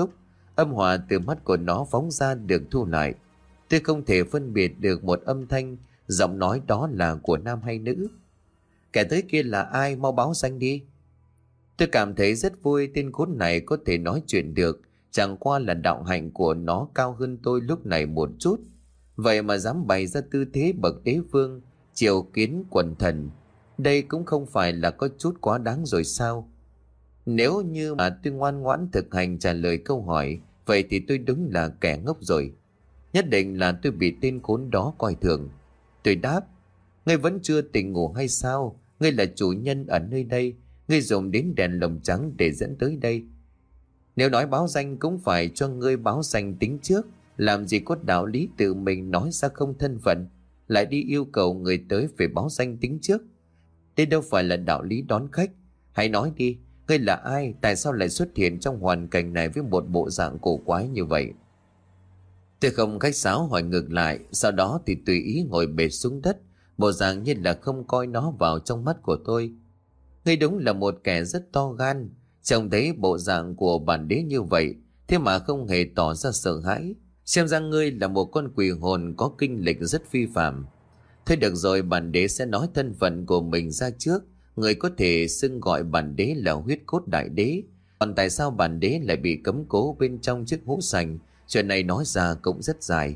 Âm hỏa từ mắt của nó phóng ra được thu lại. Tôi không thể phân biệt được một âm thanh, giọng nói đó là của nam hay nữ. Kẻ tới kia là ai, mau báo danh đi. Tôi cảm thấy rất vui, tên khốn này có thể nói chuyện được, chẳng qua là đạo hạnh của nó cao hơn tôi lúc này một chút. Vậy mà dám bày ra tư thế bậc đế vương, triều kiến quần thần. Đây cũng không phải là có chút quá đáng rồi sao? Nếu như mà tôi ngoan ngoãn thực hành trả lời câu hỏi, vậy thì tôi đúng là kẻ ngốc rồi. Nhất định là tôi bị tên khốn đó coi thường. Tôi đáp, ngươi vẫn chưa tỉnh ngủ hay sao? Ngươi là chủ nhân ở nơi đây, ngươi dùng đến đèn lồng trắng để dẫn tới đây. Nếu nói báo danh cũng phải cho ngươi báo danh tính trước, làm gì có đạo lý tự mình nói ra không thân phận, lại đi yêu cầu người tới phải báo danh tính trước. Đây đâu phải là đạo lý đón khách. Hãy nói đi, ngươi là ai, tại sao lại xuất hiện trong hoàn cảnh này với một bộ dạng cổ quái như vậy? Tôi không khách sáo hỏi ngược lại, sau đó thì tùy ý ngồi bệt xuống đất, bộ dạng như là không coi nó vào trong mắt của tôi. Ngươi đúng là một kẻ rất to gan, trông thấy bộ dạng của bản đế như vậy, thế mà không hề tỏ ra sợ hãi. Xem ra ngươi là một con quỷ hồn có kinh lịch rất phi phàm. Thôi được rồi, bản đế sẽ nói thân phận của mình ra trước. Người có thể xưng gọi bản đế là huyết cốt đại đế. Còn tại sao bản đế lại bị cấm cố bên trong chiếc hũ sành, chuyện này nói ra cũng rất dài.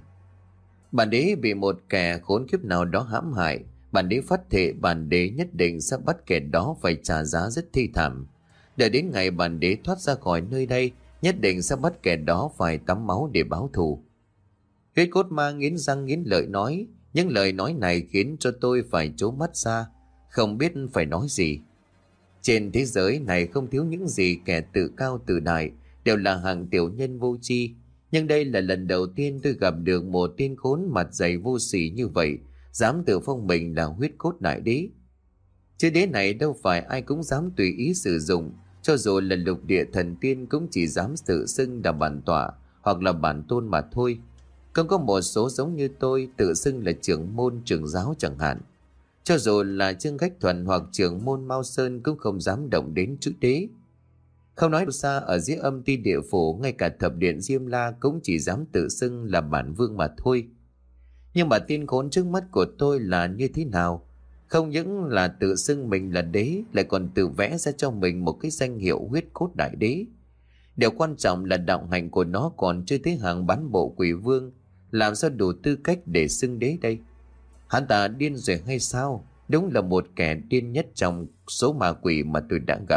Bản đế bị một kẻ khốn kiếp nào đó hãm hại. Bản đế phát thệ bản đế nhất định sẽ bắt kẻ đó phải trả giá rất thi thảm. Đợi đến ngày bản đế thoát ra khỏi nơi đây, nhất định sẽ bắt kẻ đó phải tắm máu để báo thù. Huyết cốt ma nghiến răng nghiến lợi nói. Những lời nói này khiến cho tôi phải trố mắt ra, không biết phải nói gì. Trên thế giới này không thiếu những gì kẻ tự cao tự đại, đều là hàng tiểu nhân vô tri. Nhưng đây là lần đầu tiên tôi gặp được một tên khốn mặt dày vô sỉ như vậy, dám tự phong mình là huyết cốt đại đế. Chứ đế này đâu phải ai cũng dám tùy ý sử dụng, cho dù là lục địa thần tiên cũng chỉ dám tự xưng là bản tọa hoặc là bản tôn mà thôi. Không có một số giống như tôi tự xưng là trưởng môn trưởng giáo chẳng hạn. Cho dù là Trương Khách Thuần hoặc trưởng môn Mao Sơn cũng không dám động đến chữ đế. Không nói xa, ở dưới âm ti địa phủ, ngay cả thập điện Diêm La cũng chỉ dám tự xưng là bản vương mà thôi. Nhưng mà tên khốn trước mắt của tôi là như thế nào? Không những là tự xưng mình là đế, lại còn tự vẽ ra cho mình một cái danh hiệu huyết cốt đại đế. Điều quan trọng là đạo hạnh của nó còn chưa tới hàng bán bộ quỷ vương, làm sao đủ tư cách để xưng đế đây? Hắn ta điên rồi hay sao? Đúng là một kẻ điên nhất trong số ma quỷ mà tôi đã gặp.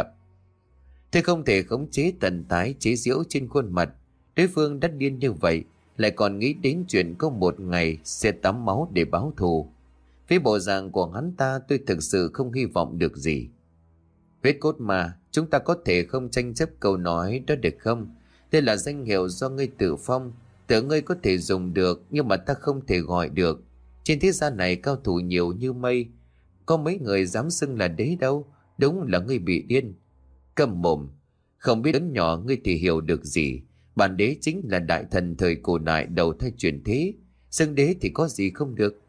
Tôi không thể khống chế thần thái chế giễu trên khuôn mặt. Đối phương đã điên như vậy, lại còn nghĩ đến chuyện có một ngày sẽ tắm máu để báo thù. Với bộ dạng của hắn ta, tôi thực sự không hy vọng được gì. Huyết cốt ma, chúng ta có thể không tranh chấp câu nói đó được không? Đây là danh hiệu do ngươi tự phong, tự ngươi có thể dùng được, nhưng mà ta không thể gọi được. Trên thế gian này cao thủ nhiều như mây, có mấy người dám xưng là đế đâu. Đúng là ngươi bị điên. Câm mồm, không biết lớn nhỏ ngươi thì hiểu được gì. Bản đế chính là đại thần thời cổ đại đầu thai chuyển thế, xưng đế thì có gì không được.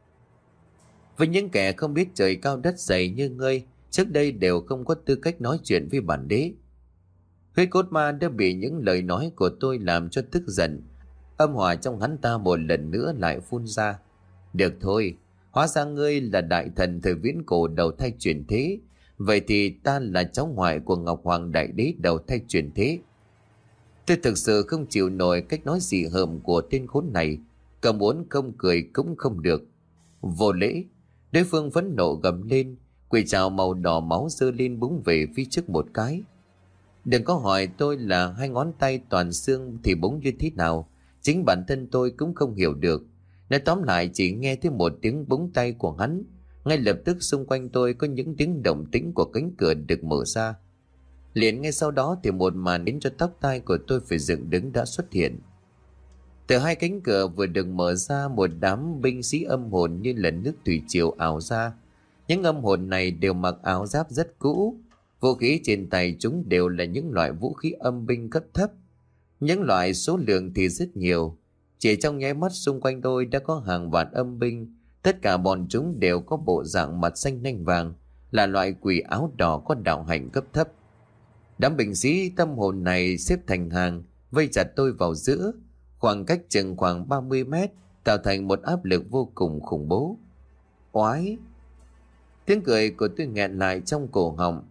Với những kẻ không biết trời cao đất dày như ngươi, trước đây đều không có tư cách nói chuyện với bản đế. Huyết cốt ma đã bị những lời nói của tôi làm cho tức giận. Âm hỏa trong hắn ta một lần nữa lại phun ra. Được thôi, hóa ra ngươi là đại thần thời viễn cổ đầu thai chuyển thế. Vậy thì ta là cháu ngoại của Ngọc Hoàng đại đế đầu thai chuyển thế. Tôi thực sự không chịu nổi cách nói dị hợm của tên khốn này. Cầm muốn không cười cũng không được. Vô lễ, đối phương phẫn nộ gầm lên. Quỷ trào màu đỏ máu giơ lên búng về phía trước một cái. Đừng có hỏi tôi là hai ngón tay toàn xương thì búng như thế nào. Chính bản thân tôi cũng không hiểu được. Nói tóm lại, chỉ nghe thấy một tiếng búng tay của hắn, ngay lập tức xung quanh tôi có những tiếng động tĩnh của cánh cửa được mở ra. Liền ngay sau đó thì một màn đến cho tóc tai của tôi phải dựng đứng đã xuất hiện. Từ hai cánh cửa vừa được mở ra, một đám binh sĩ âm hồn như là nước thủy triều ảo ra. Những âm hồn này đều mặc áo giáp rất cũ. Vũ khí trên tay chúng đều là những loại vũ khí âm binh cấp thấp. Những loại số lượng thì rất nhiều. Chỉ trong nháy mắt xung quanh tôi đã có hàng vạn âm binh. Tất cả bọn chúng đều có bộ dạng mặt xanh nanh vàng, là loại quỷ áo đỏ có đạo hạnh cấp thấp. Đám binh sĩ tâm hồn này xếp thành hàng, vây chặt tôi vào giữa, khoảng cách chừng khoảng ba mươi mét, tạo thành một áp lực vô cùng khủng bố. Oái! Tiếng cười của tôi nghẹn lại trong cổ họng,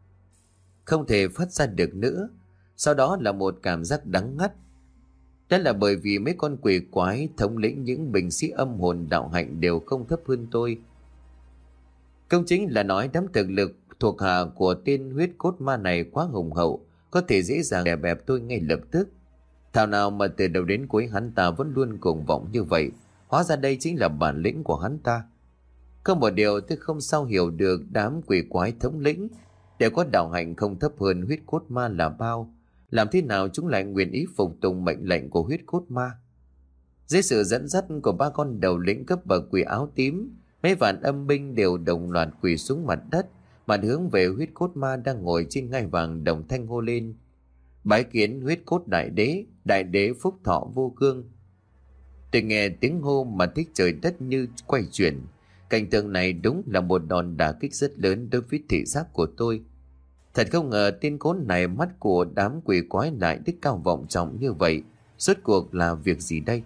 không thể phát ra được nữa. Sau đó là một cảm giác đắng ngắt. Đó là bởi vì mấy con quỷ quái thống lĩnh những binh sĩ âm hồn đạo hạnh đều không thấp hơn tôi. Công chính là nói đám thực lực thuộc hạ của tên huyết cốt ma này quá hùng hậu, có thể dễ dàng đè bẹp tôi ngay lập tức. Thảo nào mà từ đầu đến cuối hắn ta vẫn luôn cuồng vọng như vậy. Hóa ra đây chính là bản lĩnh của hắn ta. Có một điều tôi không sao hiểu được, đám quỷ quái thống lĩnh đều có đạo hạnh không thấp hơn huyết cốt ma là bao. Làm thế nào chúng lại nguyện ý phục tùng mệnh lệnh của huyết cốt ma? Dưới sự dẫn dắt của ba con đầu lĩnh cấp bậc quỷ áo tím, mấy vạn âm binh đều đồng loạt quỳ xuống mặt đất, mặt hướng về huyết cốt ma đang ngồi trên ngai vàng, đồng thanh hô lên: Bái kiến huyết cốt đại đế, đại đế phúc thọ vô cương. Tôi nghe tiếng hô mà thích trời đất như quay chuyển. Cảnh tượng này đúng là một đòn đả kích rất lớn đối với thị giác của tôi. Thật không ngờ tên khốn này mắt của đám quỷ quái lại đức cao vọng trọng như vậy. Rốt cuộc là việc gì đây?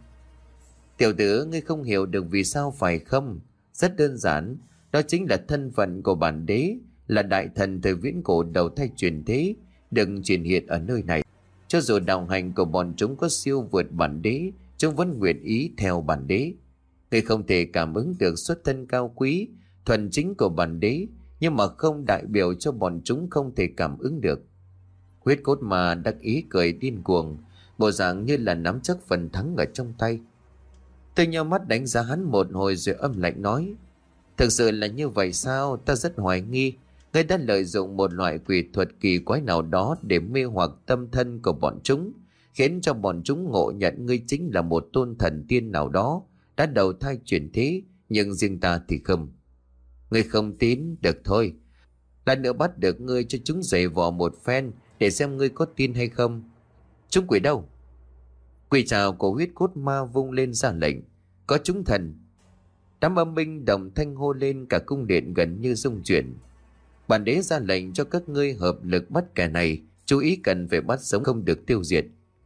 Tiểu tử, ngươi không hiểu được vì sao phải không? Rất đơn giản, đó chính là thân phận của bản đế, là đại thần thời viễn cổ đầu thai truyền thế, đừng truyền hiện ở nơi này. Cho dù đạo hành của bọn chúng có siêu vượt bản đế, chúng vẫn nguyện ý theo bản đế. Ngươi không thể cảm ứng được xuất thân cao quý, thuần chính của bản đế, nhưng mà không đại biểu cho bọn chúng không thể cảm ứng được. Huyết cốt mà đắc ý cười điên cuồng, bộ dạng như là nắm chắc phần thắng ở trong tay. Tôi nheo mắt đánh giá hắn một hồi rồi âm lạnh nói: Thực sự là như vậy sao? Ta rất hoài nghi ngươi đã lợi dụng một loại quỷ thuật kỳ quái nào đó để mê hoặc tâm thân của bọn chúng, khiến cho bọn chúng ngộ nhận ngươi chính là một tôn thần tiên nào đó đã đầu thai chuyển thế, nhưng riêng ta thì không. Ngươi không tin, được thôi. Lần nữa bắt được ngươi cho chúng giày vò một phen để xem ngươi có tin hay không. Chúng quỷ đâu? Quỷ trào của huyết cốt ma vung lên ra lệnh: Có chúng thần. Đám âm binh đồng thanh hô lên, cả cung điện gần như rung chuyển. Bản đế ra lệnh cho các ngươi hợp lực bắt kẻ này, chú ý cần phải bắt sống, không được tiêu diệt.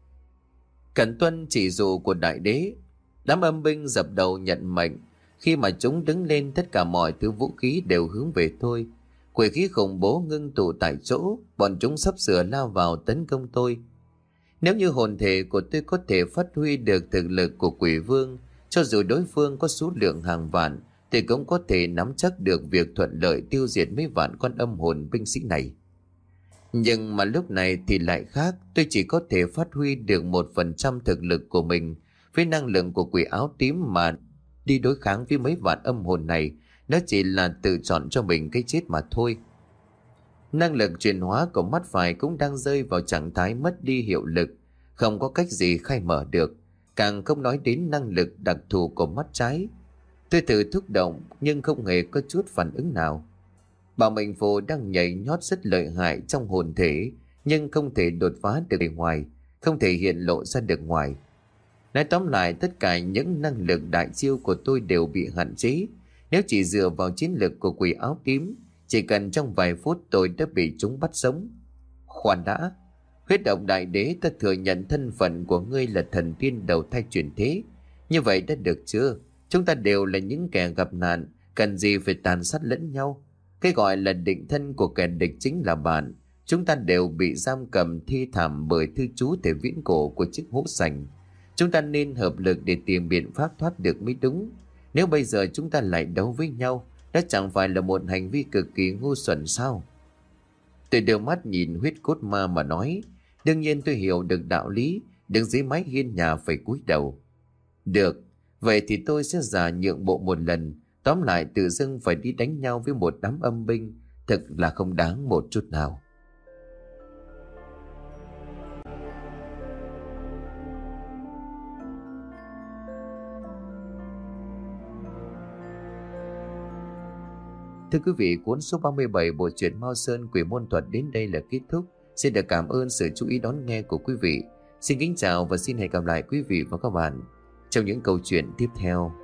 Cẩn tuân chỉ dụ của đại đế. Đám âm binh dập đầu nhận mệnh. Khi mà chúng đứng lên, tất cả mọi thứ vũ khí đều hướng về tôi. Quỷ khí khủng bố ngưng tụ tại chỗ, bọn chúng sắp sửa lao vào tấn công tôi. Nếu như hồn thể của tôi có thể phát huy được thực lực của quỷ vương, cho dù đối phương có số lượng hàng vạn, thì cũng có thể nắm chắc được việc thuận lợi tiêu diệt mấy vạn con âm hồn binh sĩ này. Nhưng mà lúc này thì lại khác, tôi chỉ có thể phát huy được một phần trăm thực lực của mình với năng lượng của quỷ áo tím mà đi đối kháng với mấy vạn âm hồn này. Nó chỉ là tự chọn cho mình cái chết mà thôi. Năng lực chuyển hóa của mắt phải cũng đang rơi vào trạng thái mất đi hiệu lực, không có cách gì khai mở được, càng không nói đến năng lực đặc thù của mắt trái. Tôi thử thúc động nhưng không hề có chút phản ứng nào. Bảo mệnh phù đang nhảy nhót rất lợi hại trong hồn thể, nhưng không thể đột phá được bề ngoài, không thể hiện lộ ra được ngoài. Nói tóm lại, tất cả những năng lực đại chiêu của tôi đều bị hạn chế. Nếu chỉ dựa vào chiến lực của quỷ áo tím, chỉ cần trong vài phút tôi đã bị chúng bắt sống. Khoan đã, huyết động đại đế, ta thừa nhận thân phận của ngươi là thần tiên đầu thai chuyển thế. Như vậy đã được chưa? Chúng ta đều là những kẻ gặp nạn, cần gì phải tàn sát lẫn nhau? Cái gọi là định thân của kẻ địch chính là bạn. Chúng ta đều bị giam cầm thi thảm bởi thư chú thể viễn cổ của chiếc hố sành. Chúng ta nên hợp lực để tìm biện pháp thoát được mới đúng. Nếu bây giờ chúng ta lại đấu với nhau, đó chẳng phải là một hành vi cực kỳ ngu xuẩn sao? Tôi đưa mắt nhìn huyết cốt ma mà nói. Đương nhiên tôi hiểu được đạo lý, đứng dưới mái hiên nhà phải cúi đầu. Được, vậy thì tôi sẽ giả nhượng bộ một lần. Tóm lại, tự dưng phải đi đánh nhau với một đám âm binh, thật là không đáng một chút nào. Thưa quý vị, cuốn số ba mươi bảy bộ truyện Mao Sơn Quỷ Môn Thuật đến đây là kết thúc. Xin được cảm ơn sự chú ý đón nghe của quý vị. Xin kính chào và xin hẹn gặp lại quý vị và các bạn trong những câu chuyện tiếp theo.